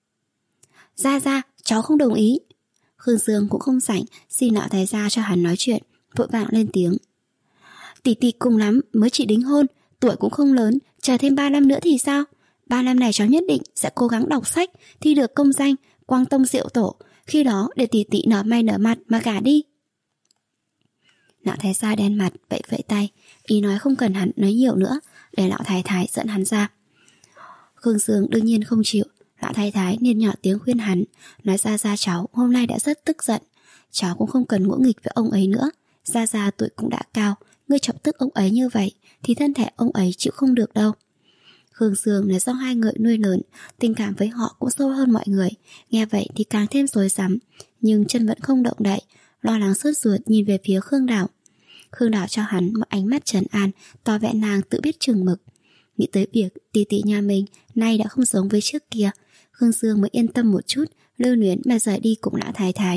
Ra ra, cháu không đồng ý. Khương Dương cũng không rảnh xin lão thái gia cho hắn nói chuyện, vội vàng lên tiếng: Tỷ tỷ cùng lắm mới chỉ đính hôn, tuổi cũng không lớn, chờ thêm ba năm nữa thì sao? Ba năm này cháu nhất định sẽ cố gắng đọc sách, thi được công danh, quang tông diệu tổ, khi đó để tỷ tỷ nở may nở mặt mà gả đi. Lão thái gia đen mặt vẫy vẫy tay, ý nói không cần hắn nói nhiều nữa, để lão thái thái dẫn hắn ra. Khương Dương đương nhiên không chịu. Lão thái thái liền nhỏ tiếng khuyên hắn, nói ra ra cháu hôm nay đã rất tức giận, cháu cũng không cần ngỗ nghịch với ông ấy nữa. Ra ra tuổi cũng đã cao, ngươi chọc tức ông ấy như vậy thì thân thể ông ấy chịu không được đâu. Khương Dương là do hai người nuôi lớn, tình cảm với họ cũng sâu hơn mọi người. Nghe vậy thì càng thêm rối rắm, nhưng chân vẫn không động đậy, lo lắng sốt ruột nhìn về phía Khương Đào. Khương Đào cho hắn một ánh mắt trấn an, tỏ vẻ nàng tự biết chừng mực. Nghĩ tới việc tỷ tỷ nhà mình nay đã không giống với trước kia, Khương Dương mới yên tâm một chút, lưu luyến mà rời đi cùng lão thái thái.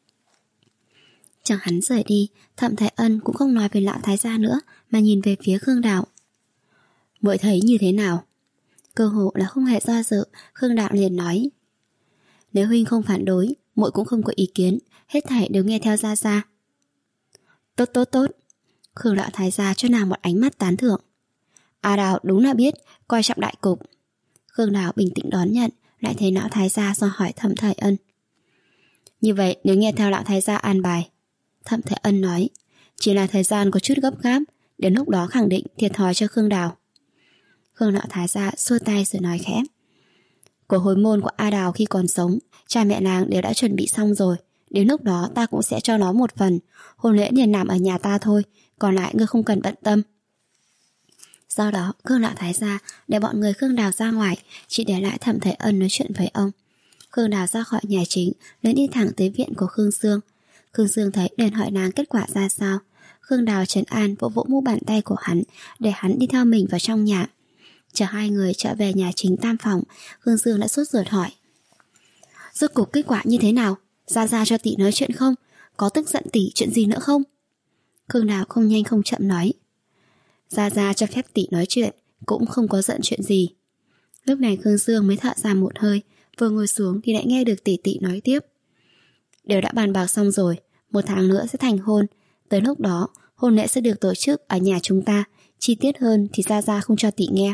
Chẳng hắn rời đi, Thẩm Thái Ân cũng không nói về lão thái gia nữa, mà nhìn về phía Khương Đào. Muội thấy như thế nào? Cơ hồ là không hề do dự, Khương Đào liền nói: Nếu huynh không phản đối, muội cũng không có ý kiến, hết thảy đều nghe theo gia gia. Tốt tốt tốt. Khương lão thái gia cho nàng một ánh mắt tán thưởng. A Đào đúng là biết coi trọng đại cục. Khương Đào bình tĩnh đón nhận, lại thấy lão thái gia do hỏi Thẩm Thái Ân. Như vậy nếu nghe theo lão thái gia an bài. Thẩm Thái Ân nói: Chỉ là thời gian có chút gấp gáp, đến lúc đó khẳng định thiệt thòi cho Khương Đào. Khương lão thái gia xua tay rồi nói khẽ: Của hồi môn của A Đào khi còn sống, cha mẹ nàng đều đã chuẩn bị xong rồi, đến lúc đó ta cũng sẽ cho nó một phần. Hôn lễ liền làm ở nhà ta thôi, còn lại ngươi không cần bận tâm. Do đó Khương lão thái gia để bọn người Khương Đào ra ngoài, chỉ để lại Thẩm Thái Ân nói chuyện với ông. Khương Đào ra khỏi nhà chính, lên đi thẳng tới viện của Khương Dương. Khương Dương thấy liền hỏi nàng kết quả ra sao. Khương Đào trấn an vỗ vỗ mu bàn tay của hắn, để hắn đi theo mình vào trong nhà. Chờ hai người trở về nhà chính tam phòng, Khương Dương đã sốt ruột hỏi: Rốt cuộc kết quả như thế nào? Ra ra cho tỷ nói chuyện không? Có tức giận tỷ chuyện gì nữa không? Khương Đào không nhanh không chậm nói: Ra ra cho phép tỷ nói chuyện, cũng không có giận chuyện gì. Lúc này Khương Dương mới thở ra một hơi, vừa ngồi xuống thì lại nghe được tỷ tỷ nói tiếp: Đều đã bàn bạc xong rồi, một tháng nữa sẽ thành hôn. Tới lúc đó hôn lễ sẽ được tổ chức ở nhà chúng ta, chi tiết hơn thì ra ra không cho tỷ nghe.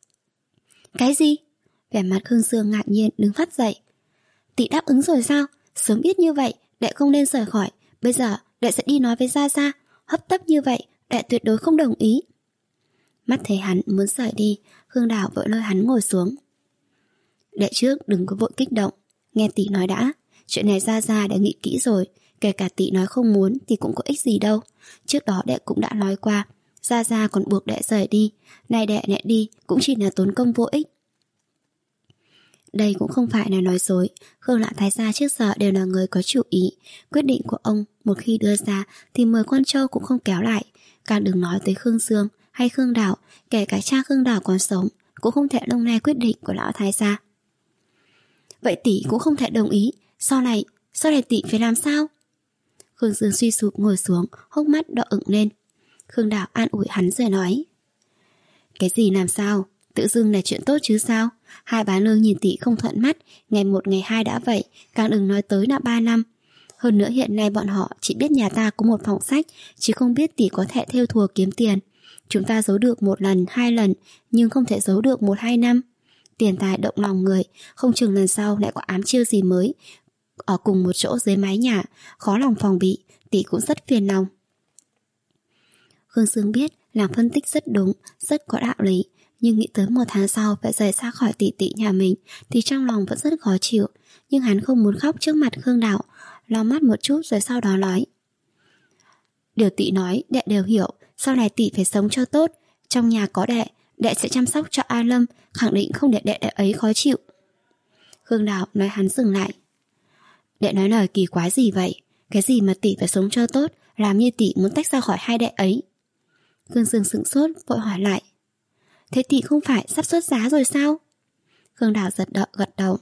Cái gì? Vẻ mặt Khương Dương ngạc nhiên đứng phát dậy. Tỷ đáp ứng rồi sao? Sớm biết như vậy đệ không nên rời khỏi, bây giờ đệ sẽ đi nói với gia gia. Hấp tấp như vậy đệ tuyệt đối không đồng ý. Mắt thấy hắn muốn rời đi, Khương Đào vội lôi hắn ngồi xuống. Đệ trước đừng có vội kích động, nghe tỷ nói đã. Chuyện này gia gia đã nghĩ kỹ rồi, kể cả tỷ nói không muốn thì cũng có ích gì đâu. Trước đó đệ cũng đã nói qua, gia gia còn buộc đệ rời đi, nay đệ đệ đi cũng chỉ là tốn công vô ích. Đây cũng không phải là nói dối. Khương lão thái gia trước giờ đều là người có chủ ý. Quyết định của ông một khi đưa ra thì mười con trâu cũng không kéo lại. Càng đừng nói tới Khương Dương hay Khương Đào, kể cả cha Khương Đào còn sống cũng không thể lông nay quyết định của lão thái gia. Vậy tỷ cũng không thể đồng ý. Sau này, sau này tỷ phải làm sao? Khương Dương suy sụp ngồi xuống, hốc mắt đỏ ửng lên. Khương Đào an ủi hắn rồi nói: Cái gì làm sao? Tự dưng là chuyện tốt chứ sao? Hai bá nương nhìn tỷ không thuận mắt, ngày một ngày hai đã vậy, càng đừng nói tới là ba năm. Hơn nữa hiện nay bọn họ chỉ biết nhà ta có một phòng sách, chứ không biết tỷ có thể thêu thùa kiếm tiền. Chúng ta giấu được một lần, hai lần, nhưng không thể giấu được một hai năm. Tiền tài động lòng người, không chừng lần sau lại có ám chiêu gì mới. Ở cùng một chỗ dưới mái nhà, khó lòng phòng bị, tỷ cũng rất phiền lòng. Khương Dương biết nàng phân tích rất đúng, rất có đạo lý, nhưng nghĩ tới một tháng sau phải rời xa khỏi tỷ tỷ nhà mình thì trong lòng vẫn rất khó chịu. Nhưng hắn không muốn khóc trước mặt Khương Đào, lau mắt một chút rồi sau đó nói: Điều tỷ nói đệ đều hiểu, sau này tỷ phải sống cho tốt. Trong nhà có đệ, đệ sẽ chăm sóc cho A Lâm, khẳng định không để đệ đệ ấy khó chịu. Khương Đào nói hắn dừng lại. Đệ nói lời kỳ quái gì vậy? Cái gì mà tỷ phải sống cho tốt, làm như tỷ muốn tách ra khỏi hai đệ ấy? Khương Dương sững sốt vội hỏi lại: Thế tỷ không phải sắp xuất giá rồi sao? Khương Đào giật đợi gật đầu.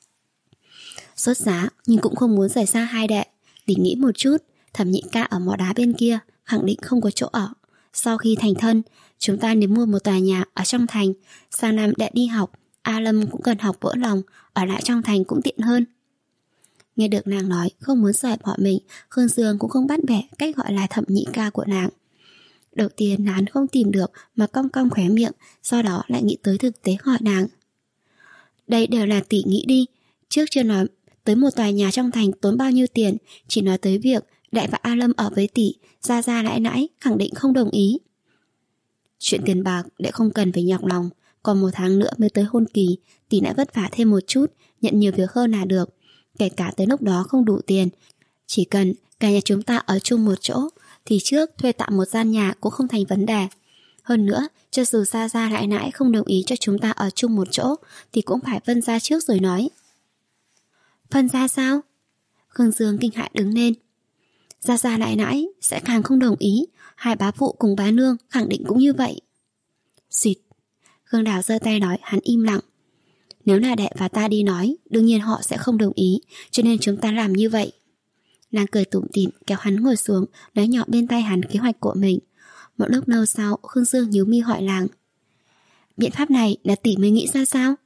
Xuất giá nhưng cũng không muốn rời xa hai đệ. Tỷ nghĩ một chút, Thẩm nhị ca ở mỏ đá bên kia khẳng định không có chỗ ở. Sau khi thành thân, chúng ta nếu mua một tòa nhà ở trong thành, sang năm đệ đi học, A Lâm cũng cần học vỡ lòng, ở lại trong thành cũng tiện hơn. Nghe được nàng nói không muốn rời bỏ mình, Khương Dương cũng không bắt bẻ cách gọi là Thẩm nhị ca của nàng. Đầu tiên hắn không tìm được mà cong cong khóe miệng, sau đó lại nghĩ tới thực tế hỏi nàng. Đây đều là tỷ nghĩ đi, trước chưa nói tới một tòa nhà trong thành tốn bao nhiêu tiền, chỉ nói tới việc Đại và A Lâm ở với tỷ, ra ra nãi nãi khẳng định không đồng ý. Chuyện tiền bạc đệ không cần phải nhọc lòng, còn một tháng nữa mới tới hôn kỳ, tỷ lại vất vả thêm một chút, nhận nhiều việc hơn là được. Kể cả tới lúc đó không đủ tiền, chỉ cần cả nhà chúng ta ở chung một chỗ, thì trước thuê tạm một gian nhà cũng không thành vấn đề. Hơn nữa, cho dù ra ra nãi nãi không đồng ý cho chúng ta ở chung một chỗ, thì cũng phải phân ra trước rồi nói. Phân ra sao? Khương Dương kinh hãi đứng lên. Ra ra nãi nãi sẽ càng không đồng ý, hai bá phụ cùng bá nương khẳng định cũng như vậy. Xịt. Khương Đào giơ tay nói hắn im lặng. Nếu là đệ và ta đi nói, đương nhiên họ sẽ không đồng ý, cho nên chúng ta làm như vậy. Nàng cười tủm tỉm kéo hắn ngồi xuống, nói nhỏ bên tay hắn kế hoạch của mình. Một lúc lâu sau, Khương Dương nhíu mi hỏi nàng. Biện pháp này là tỷ mới nghĩ ra sao?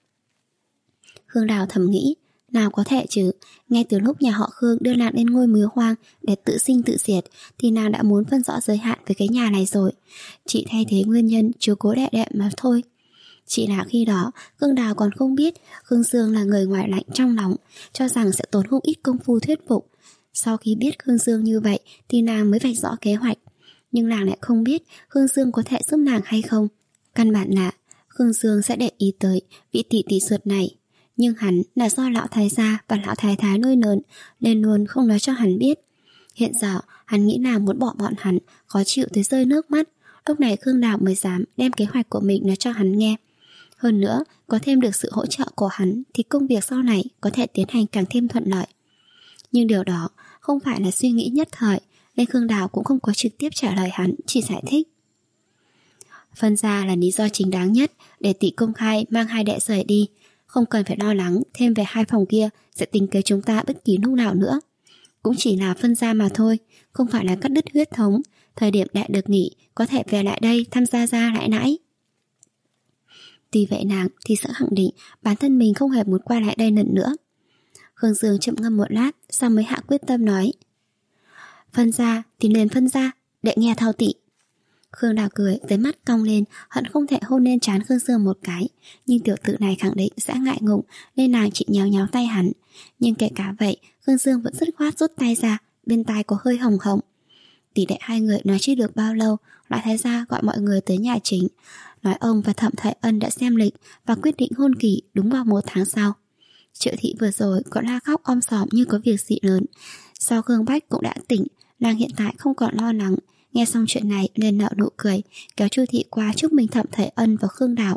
Khương Đào thầm nghĩ, nào có thể chứ, ngay từ lúc nhà họ Khương đưa nàng lên ngôi mứa hoang để tự sinh tự diệt, thì nàng đã muốn phân rõ giới hạn với cái nhà này rồi. Chỉ thay thế nguyên nhân chiếu cố đệ đệ mà thôi. Chỉ là khi đó Khương Đào còn không biết Khương Dương là người ngoài lạnh trong lòng, cho rằng sẽ tốn không ít công phu thuyết phục. Sau khi biết Khương Dương như vậy thì nàng mới vạch rõ kế hoạch. Nhưng nàng lại không biết Khương Dương có thể giúp nàng hay không. Căn bản là Khương Dương sẽ để ý tới vị tỷ tỷ ruột này, nhưng hắn là do lão thái gia và lão thái thái nuôi lớn nên luôn không nói cho hắn biết. Hiện giờ hắn nghĩ nàng muốn bỏ bọn hắn, khó chịu tới rơi nước mắt. Lúc này Khương Đào mới dám đem kế hoạch của mình nói cho hắn nghe. Hơn nữa, có thêm được sự hỗ trợ của hắn thì công việc sau này có thể tiến hành càng thêm thuận lợi. Nhưng điều đó không phải là suy nghĩ nhất thời, nên Khương Đào cũng không có trực tiếp trả lời hắn, chỉ giải thích. Phân ra là lý do chính đáng nhất để tỷ công khai mang hai đệ rời đi, không cần phải lo lắng thêm về hai phòng kia sẽ tính kế chúng ta bất kỳ lúc nào nữa. Cũng chỉ là phân ra mà thôi, không phải là cắt đứt huyết thống. Thời điểm đệ được nghỉ có thể về lại đây thăm gia gia lại nãy. Tuy vậy nàng thì sẽ khẳng định bản thân mình không hề muốn quay lại đây lần nữa. Khương Dương chậm ngâm một lát, sau mới hạ quyết tâm nói. Phân ra thì liền phân ra, đệ nghe theo tỷ. Khương Đào cười tới mắt cong lên, hận không thể hôn lên trán Khương Dương một cái. Nhưng tiểu tử này khẳng định sẽ ngại ngùng, nên nàng chỉ nhéo nhéo tay hắn. Nhưng kể cả vậy, Khương Dương vẫn dứt khoát rút tay ra, bên tai có hơi hồng hồng. Tỷ đệ hai người nói chưa được bao lâu, lại thái gia gọi mọi người tới nhà chính, nói ông và Thẩm Thái Ân đã xem lịch và quyết định hôn kỳ đúng vào một tháng sau. Triệu thị vừa rồi có la khóc om sòm như có việc gì lớn. Sau Khương Bách cũng đã tỉnh, nàng hiện tại không còn lo lắng. Nghe xong chuyện này liền nở nụ cười, kéo Chu thị qua chúc mừng Thẩm Thái Ân và Khương Đào.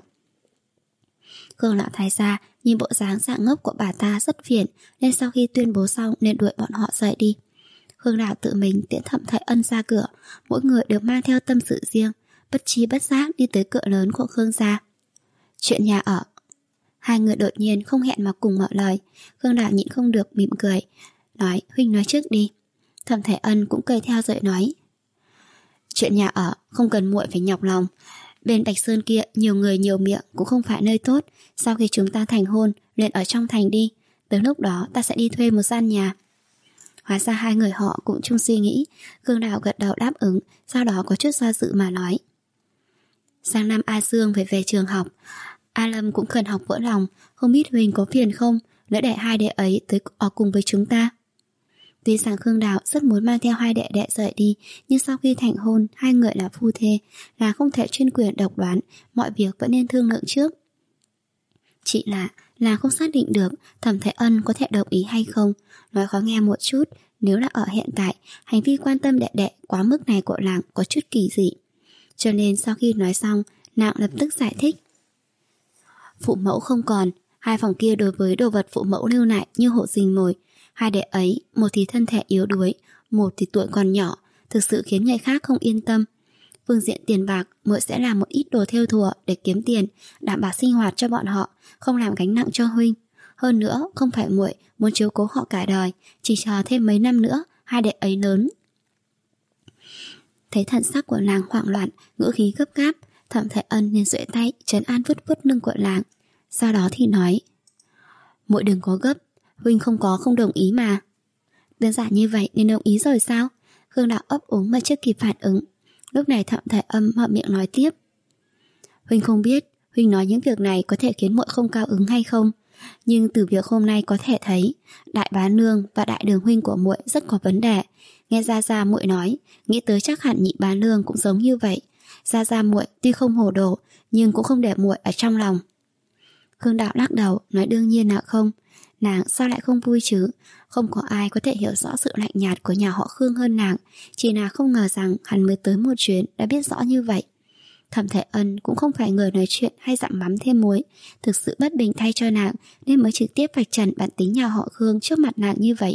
Khương lão thái gia nhìn bộ dáng dạng ngốc của bà ta rất phiền, nên sau khi tuyên bố xong nên đuổi bọn họ rời đi. Khương Đào tự mình tiễn Thẩm Thái Ân ra cửa, mỗi người đều mang theo tâm sự riêng, bất chi bất giác đi tới cửa lớn của Khương gia. Chuyện nhà ở. Hai người đột nhiên không hẹn mà cùng mở lời. Khương Đào nhịn không được mỉm cười, nói huynh nói trước đi. Thẩm Thái Ân cũng cười theo rồi nói. Chuyện nhà ở không cần muội phải nhọc lòng. Bên Bạch Sơn kia nhiều người nhiều miệng cũng không phải nơi tốt. Sau khi chúng ta thành hôn liền ở trong thành đi. Tới lúc đó ta sẽ đi thuê một gian nhà. Hóa ra hai người họ cũng chung suy nghĩ. Khương Đào gật đầu đáp ứng, sau đó có chút do dự mà nói. Sang năm A Dương phải về trường học, A Lâm cũng cần học vỡ lòng. Không biết huynh có phiền không nếu để hai đệ ấy tới ở cùng với chúng ta. Tuy rằng Khương Đào rất muốn mang theo hai đệ đệ rời đi, nhưng sau khi thành hôn, hai người là phu thê, là không thể chuyên quyền độc đoán, mọi việc vẫn nên thương lượng trước. Chỉ là là không xác định được Thẩm Thái Ân có thể đồng ý hay không. Nói khó nghe một chút, nếu là ở hiện tại, hành vi quan tâm đệ đệ quá mức này của nàng có chút kỳ dị. Cho nên sau khi nói xong, nàng lập tức giải thích. Phụ mẫu không còn, hai phòng kia đối với đồ vật phụ mẫu lưu lại như hộ rình mồi. Hai đệ ấy, một thì thân thể yếu đuối, một thì tuổi còn nhỏ, thực sự khiến người khác không yên tâm. Phương diện tiền bạc, muội sẽ làm một ít đồ thêu thùa để kiếm tiền, đảm bảo sinh hoạt cho bọn họ, không làm gánh nặng cho huynh. Hơn nữa, không phải muội muốn chiếu cố họ cả đời, chỉ chờ thêm mấy năm nữa, hai đệ ấy lớn. Thấy thần sắc của nàng hoảng loạn, ngữ khí gấp gáp, Thẩm Thể Ân nên duỗi tay trấn an vuốt vuốt lưng của nàng. Sau đó thì nói: muội đừng có gấp, huynh không có không đồng ý mà. Đơn giản như vậy nên đồng ý rồi sao? Khương Đạo ấp úng mà chưa kịp phản ứng. Lúc này Thẩm Thể Âm mở miệng nói tiếp: huynh không biết, huynh nói những việc này có thể khiến muội không cao hứng hay không, nhưng từ việc hôm nay có thể thấy đại bá nương và đại đường huynh của muội rất có vấn đề. Nghe Gia Gia muội nói, nghĩ tới chắc hẳn nhị bá nương cũng giống như vậy. Gia Gia muội tuy không hồ đồ, nhưng cũng không để muội ở trong lòng. Khương Đạo lắc đầu, nói đương nhiên là không. Nàng sao lại không vui chứ? Không có ai có thể hiểu rõ sự lạnh nhạt của nhà họ Khương hơn nàng. Chỉ là không ngờ rằng hắn mới tới một chuyến đã biết rõ như vậy. Thẩm Thể Ân cũng không phải người nói chuyện hay dặm mắm thêm muối, thực sự bất bình thay cho nàng nên mới trực tiếp vạch trần bản tính nhà họ Khương trước mặt nàng như vậy.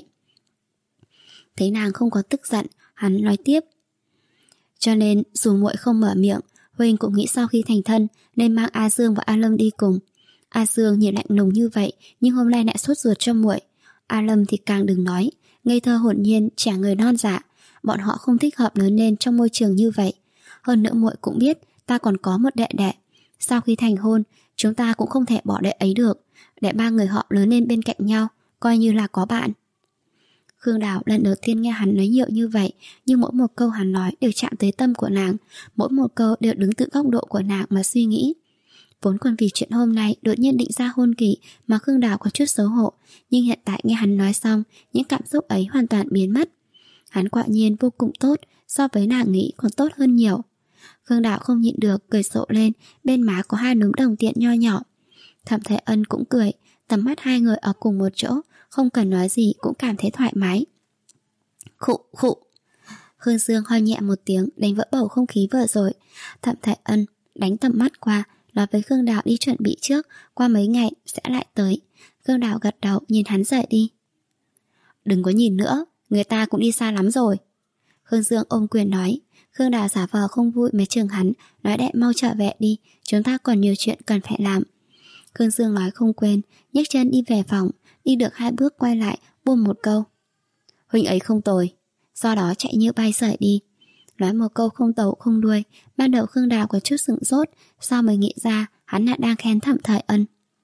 Thấy nàng không có tức giận, hắn nói tiếp: cho nên dù muội không mở miệng, huynh cũng nghĩ sau khi thành thân nên mang A Dương và A Lâm đi cùng. A Dương nhìn lạnh lùng như vậy, nhưng hôm nay lại sốt ruột cho muội. A Lâm thì càng đừng nói, ngây thơ hồn nhiên, trẻ người non dạ. Bọn họ không thích hợp lớn lên trong môi trường như vậy. Hơn nữa muội cũng biết ta còn có một đệ đệ. Sau khi thành hôn, chúng ta cũng không thể bỏ đệ ấy được, để ba người họ lớn lên bên cạnh nhau, coi như là có bạn. Khương Đào lần đầu tiên nghe hắn nói nhiều như vậy, nhưng mỗi một câu hắn nói đều chạm tới tâm của nàng, mỗi một câu đều đứng từ góc độ của nàng mà suy nghĩ. Vốn còn vì chuyện hôm nay đột nhiên định ra hôn kỳ mà Khương Đào có chút xấu hổ, nhưng hiện tại nghe hắn nói xong, những cảm xúc ấy hoàn toàn biến mất. Hắn quả nhiên vô cùng tốt, so với nàng nghĩ còn tốt hơn nhiều. Khương Đào không nhịn được cười rộ lên, bên má có hai núm đồng tiền nho nhỏ. Thẩm Thể Ân cũng cười, tầm mắt hai người ở cùng một chỗ, không cần nói gì cũng cảm thấy thoải mái. Khụ khụ. Khương Dương ho nhẹ một tiếng, đánh vỡ bầu không khí vừa rồi. Thẩm Thể Ân đánh tầm mắt qua, nói với Khương Đào đi chuẩn bị trước, qua mấy ngày sẽ lại tới. Khương Đào gật đầu nhìn hắn rời đi. Đừng có nhìn nữa, người ta cũng đi xa lắm rồi. Khương Dương ôm quyền nói. Khương Đào giả vờ không vui mấy chừng hắn, nói đệ mau trở về đi, chúng ta còn nhiều chuyện cần phải làm. Khương Dương nói không quên, nhấc chân đi về phòng, đi được hai bước quay lại, buông một câu: huynh ấy không tồi. Sau đó chạy như bay rời đi. Nói một câu không tàu không đuôi. Ban đầu Khương Đào có chút sửng sốt, sau mới nghĩ ra hắn lại đang khen Thẩm Thể Ân.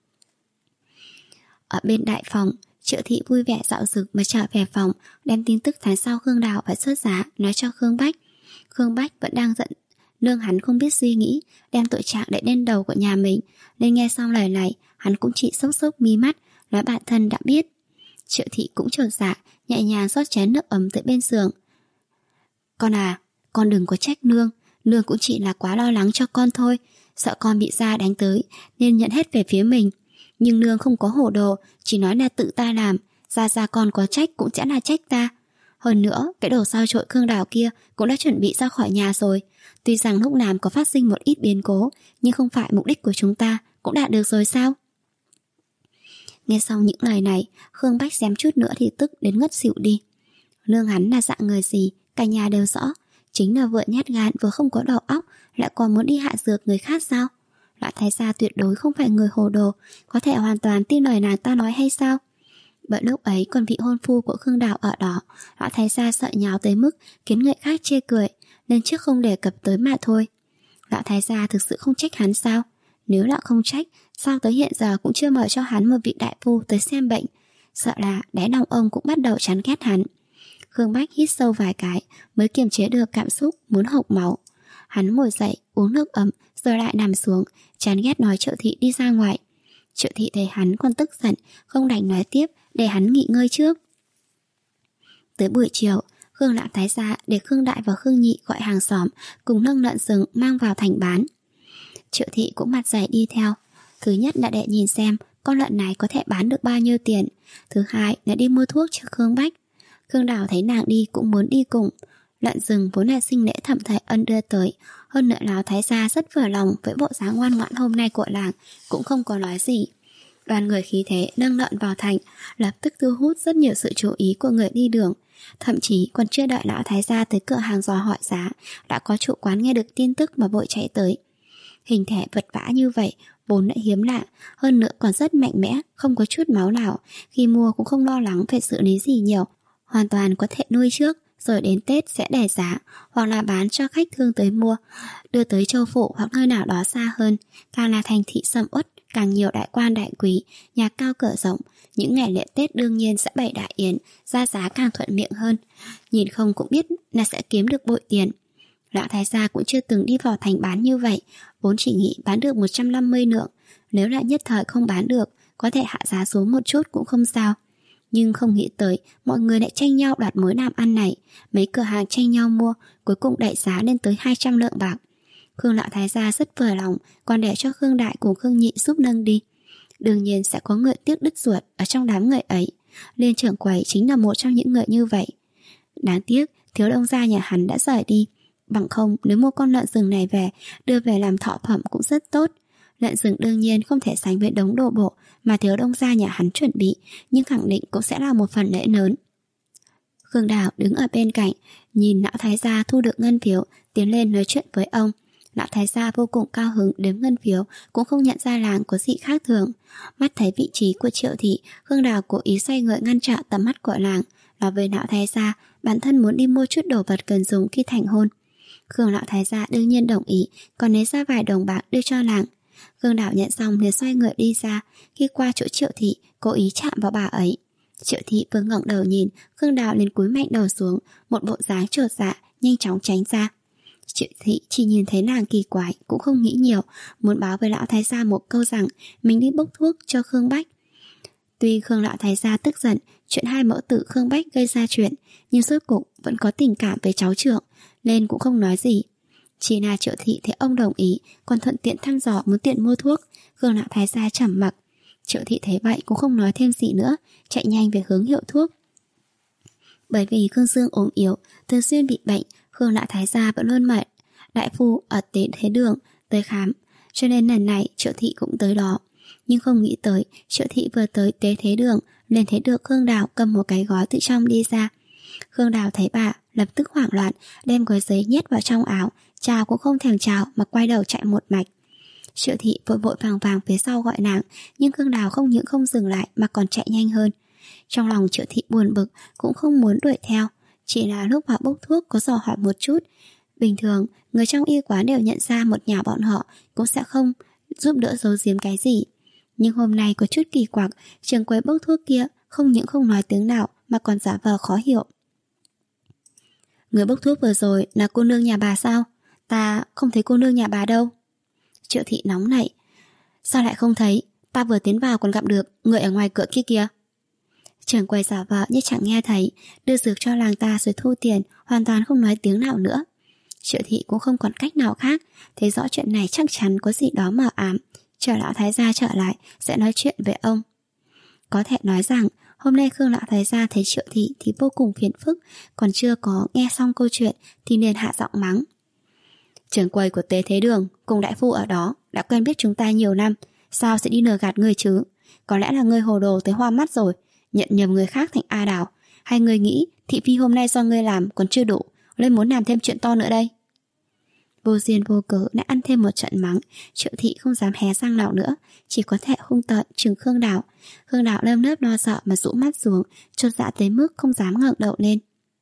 Ở bên đại phòng, Triệu Thị vui vẻ dạo dực mà trở về phòng, đem tin tức tháng sau Khương Đào phải xuất giá nói cho Khương Bách. Khương Bách vẫn đang giận nương hắn không biết suy nghĩ, đem tội trạng đậy lên đầu của nhà mình, nên nghe xong lời này hắn cũng chỉ sốc sốc mí mắt, nói bản thân đã biết. Triệu Thị cũng chột dạ, nhẹ nhàng rót chén nước ấm tới bên giường. Con à, con đừng có trách nương, nương cũng chỉ là quá lo lắng cho con thôi, sợ con bị Gia đánh tới nên nhận hết về phía mình. Nhưng nương không có hồ đồ, chỉ nói là tự ta làm, Gia Gia con có trách cũng sẽ là trách ta. Hơn nữa, cái đồ sao trội Khương Đào kia cũng đã chuẩn bị ra khỏi nhà rồi. Tuy rằng lúc làm có phát sinh một ít biến cố, nhưng không phải mục đích của chúng ta cũng đạt được rồi sao? Nghe xong những lời này, Khương Bách xém chút nữa thì tức đến ngất xỉu đi. Nương hắn là dạng người gì, cả nhà đều rõ. Chính là vừa nhát gan vừa không có đầu óc, lại còn muốn đi hạ dược người khác sao? Loại thái gia tuyệt đối không phải người hồ đồ, có thể hoàn toàn tin lời nàng ta nói hay sao? Bởi lúc ấy còn vị hôn phu của Khương Đào ở đó, loại thái gia sợ nháo tới mức khiến người khác chê cười, nên trước không đề cập tới mà thôi. Lão thái gia thực sự không trách hắn sao? Nếu lão không trách, sao tới hiện giờ cũng chưa mời cho hắn một vị đại phu tới xem bệnh? Sợ là đáy lòng ông cũng bắt đầu chán ghét hắn. Khương Bách hít sâu vài cái mới kiềm chế được cảm xúc muốn hộc máu. Hắn ngồi dậy uống nước ấm rồi lại nằm xuống, chán ghét nói Triệu Thị đi ra ngoài. Triệu Thị thấy hắn còn tức giận, không đành nói tiếp để hắn nghỉ ngơi trước. Tới buổi chiều, Khương lão thái gia để Khương Đại và Khương Nhị gọi hàng xóm cùng nâng lợn rừng mang vào thành bán. Triệu Thị cũng mặt dày đi theo. Thứ nhất là để nhìn xem con lợn này có thể bán được bao nhiêu tiền. Thứ hai là đi mua thuốc cho Khương Bách. Khương Đào thấy nàng đi cũng muốn đi cùng. Lợn rừng vốn là sinh lễ Thẩm Thể Ân đưa tới, hơn nữa lão thái gia rất vừa lòng với bộ dáng ngoan ngoãn hôm nay của làng, cũng không có nói gì. Đoàn người khí thế nâng lợn vào thành, lập tức thu hút rất nhiều sự chú ý của người đi đường. Thậm chí còn chưa đợi lão thái gia tới cửa hàng dò hỏi giá, đã có chủ quán nghe được tin tức mà vội chạy tới. Hình thể vật vã như vậy vốn đã hiếm lạ, hơn nữa còn rất mạnh mẽ, không có chút máu nào. Khi mua cũng không lo lắng phải xử lý gì nhiều, hoàn toàn có thể nuôi trước, rồi đến Tết sẽ đè giá, hoặc là bán cho khách thương tới mua, đưa tới châu phủ hoặc nơi nào đó xa hơn. Càng là thành thị sầm uất, càng nhiều đại quan đại quý, nhà cao cửa rộng, những ngày lễ Tết đương nhiên sẽ bày đại yến, ra giá càng thuận miệng hơn. Nhìn không cũng biết là sẽ kiếm được bội tiền. Lão thái gia cũng chưa từng đi vào thành bán như vậy, vốn chỉ nghĩ bán được một trăm năm mươi lượng, nếu lại nhất thời không bán được, có thể hạ giá xuống một chút cũng không sao. Nhưng không nghĩ tới mọi người lại tranh nhau đoạt mối làm ăn này. Mấy cửa hàng tranh nhau mua, cuối cùng đẩy giá lên tới hai trăm lượng bạc. Khương lão thái gia rất vừa lòng, còn để cho Khương đại cùng Khương nhị giúp nâng đi. Đương nhiên sẽ có người tiếc đứt ruột ở trong đám người ấy. Liên trưởng quầy chính là một trong những người như vậy. Đáng tiếc thiếu đông gia nhà hắn đã rời đi. Bằng không, nếu mua con lợn rừng này về, đưa về làm thọ phẩm cũng rất tốt. Lợn rừng đương nhiên không thể sánh với đống đồ bộ mà thiếu đông gia nhà hắn chuẩn bị, nhưng khẳng định cũng sẽ là một phần lễ lớn. Khương Đào đứng ở bên cạnh, nhìn lão thái gia thu được ngân phiếu, tiến lên nói chuyện với ông. Lão thái gia vô cùng cao hứng đếm ngân phiếu, cũng không nhận ra làng có gì khác thường. Mắt thấy vị trí của Triệu thị, Khương Đào cố ý xoay người ngăn chặn tầm mắt của làng, nói với lão thái gia bản thân muốn đi mua chút đồ vật cần dùng khi thành hôn. Khương lão thái gia đương nhiên đồng ý, còn lấy ra vài đồng bạc đưa cho làng. Khương Đào nhận xong liền xoay người đi ra, khi qua chỗ Triệu thị, cố ý chạm vào bà ấy. Triệu thị vừa ngẩng đầu nhìn, Khương Đào liền cúi mạnh đầu xuống, một bộ dáng chột dạ, nhanh chóng tránh ra. Triệu thị chỉ nhìn thấy nàng kỳ quái, cũng không nghĩ nhiều, muốn báo với lão thái gia một câu rằng mình đi bốc thuốc cho Khương Bách. Tuy Khương lão thái gia tức giận chuyện hai mẫu tử Khương Bách gây ra chuyện, nhưng rốt cuộc vẫn có tình cảm với cháu trưởng, nên cũng không nói gì. Chỉ là Triệu thị thấy ông đồng ý, còn thuận tiện thăm dò muốn tiện mua thuốc. Khương lão thái gia trầm mặc. Triệu thị thấy vậy cũng không nói thêm gì nữa, chạy nhanh về hướng hiệu thuốc. Bởi vì Khương Dương ốm yếu, thường xuyên bị bệnh, Khương lão thái gia vẫn luôn mệnh đại phu ở Tế Thế Đường tới khám, cho nên lần này Triệu thị cũng tới đó. Nhưng không nghĩ tới, Triệu thị vừa tới Tế Thế Đường liền thấy được Khương Đào cầm một cái gói từ trong đi ra. Khương Đào thấy bà, lập tức hoảng loạn, đem gói giấy nhét vào trong áo, chào cũng không thèm chào mà quay đầu chạy một mạch. Triệu thị vội vội vàng vàng phía sau gọi nàng, nhưng Khương Đào không những không dừng lại mà còn chạy nhanh hơn. Trong lòng Triệu thị buồn bực, cũng không muốn đuổi theo, chỉ là lúc vào bốc thuốc có dò hỏi một chút. Bình thường, người trong y quán đều nhận ra một nhà bọn họ, cũng sẽ không giúp đỡ giấu giếm cái gì. Nhưng hôm nay có chút kỳ quặc, trường quầy bốc thuốc kia không những không nói tiếng nào mà còn giả vờ khó hiểu. Người bốc thuốc vừa rồi là cô nương nhà bà sao? Ta không thấy cô nương nhà bà đâu. Triệu thị nóng nảy. Sao lại không thấy? Ta vừa tiến vào còn gặp được người ở ngoài cửa kia kìa. Trưởng quầy giả vờ như chẳng nghe thấy, đưa dược cho làng ta rồi thu tiền, hoàn toàn không nói tiếng nào nữa. Triệu thị cũng không còn cách nào khác, thấy rõ chuyện này chắc chắn có gì đó mờ ám. Chờ lão thái gia trở lại sẽ nói chuyện với ông. Có thể nói rằng hôm nay Khương lão thái gia thấy Triệu thị thì vô cùng phiền phức, còn chưa có nghe xong câu chuyện thì liền hạ giọng mắng. Trưởng quầy của Tế Thế Đường cùng đại phu ở đó đã quen biết chúng ta nhiều năm, sao sẽ đi lừa gạt người chứ? Có lẽ là ngươi hồ đồ tới hoa mắt rồi, nhận nhầm người khác thành A Đào, hay ngươi nghĩ thị phi hôm nay do ngươi làm còn chưa đủ, lên muốn làm thêm chuyện to nữa đây? Vô duyên vô cớ đã ăn thêm một trận mắng. Triệu thị không dám hé răng nào nữa, chỉ có thể hung tợn trừng Khương Đào. Khương Đào lơm lớp lo sợ mà rũ mắt xuống, chột dạ tới mức không dám ngẩng đầu lên.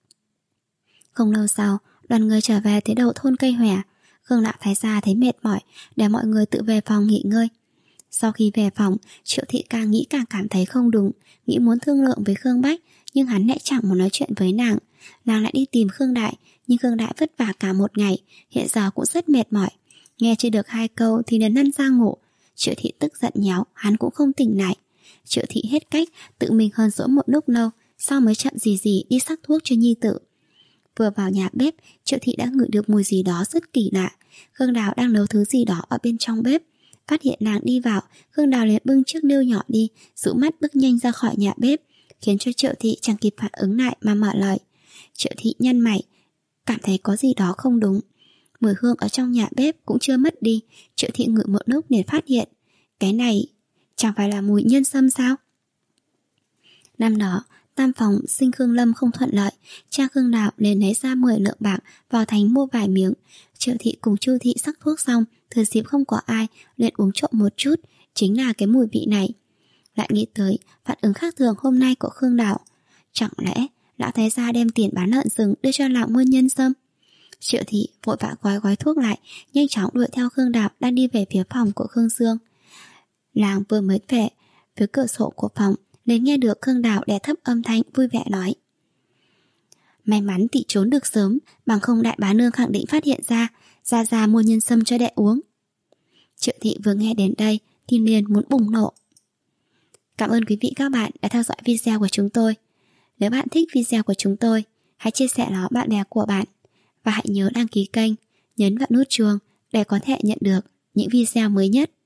Không lâu sau, đoàn người trở về tới đầu thôn Cây Hòe. Khương lão thái gia thấy mệt mỏi, để mọi người tự về phòng nghỉ ngơi. Sau khi về phòng, Triệu thị càng nghĩ càng cảm thấy không đúng, nghĩ muốn thương lượng với Khương Bách, nhưng hắn lại chẳng muốn nói chuyện với nàng. Nàng lại đi tìm Khương Đại, nhưng Khương Đại vất vả cả một ngày, hiện giờ cũng rất mệt mỏi. Nghe chưa được hai câu thì liền lăn ra ngủ. Triệu thị tức giận nhéo, hắn cũng không tỉnh lại. Triệu thị hết cách, tự mình hờn dỗi một lúc lâu, sau mới chậm gì gì đi sắc thuốc cho nhi tử. Vừa vào nhà bếp, Triệu thị đã ngửi được mùi gì đó rất kỳ lạ. Khương Đào đang nấu thứ gì đó ở bên trong bếp. Phát hiện nàng đi vào, Khương Đào liền bưng chiếc niêu nhỏ đi, rũ mắt bước nhanh ra khỏi nhà bếp, khiến cho Triệu thị chẳng kịp phản ứng lại mà mở lời. Triệu thị nhăn mày, cảm thấy có gì đó không đúng. Mùi hương ở trong nhà bếp cũng chưa mất đi. Triệu thị ngửi một lúc liền phát hiện, cái này chẳng phải là mùi nhân sâm sao? Năm đó tam phòng sinh Khương Lâm không thuận lợi, cha Khương Đạo liền lấy ra mười lượng bạc vào thành mua vài miếng. Triệu thị cùng Chu thị sắc thuốc xong, thừa dịp không có ai liền uống trộm một chút, chính là cái mùi vị này. Lại nghĩ tới phản ứng khác thường hôm nay của Khương Đạo, chẳng lẽ lão thái gia đem tiền bán lợn rừng đưa cho lão muôn nhân sâm? Triệu thị vội vã gói gói thuốc lại, nhanh chóng đuổi theo Khương Đạo đang đi về phía phòng của Khương Dương. Làng vừa mới về phía cửa sổ của phòng, liền nghe được Khương Đạo đè thấp âm thanh vui vẻ nói: may mắn tỷ trốn được sớm, bằng không đại bá nương khẳng định phát hiện ra, ra ra mua nhân sâm cho đệ uống. Triệu thị vừa nghe đến đây thì liền muốn bùng nộ. Cảm ơn quý vị các bạn đã theo dõi video của chúng tôi. Nếu bạn thích video của chúng tôi, hãy chia sẻ nó bạn bè của bạn và hãy nhớ đăng ký kênh, nhấn vào nút chuông để có thể nhận được những video mới nhất.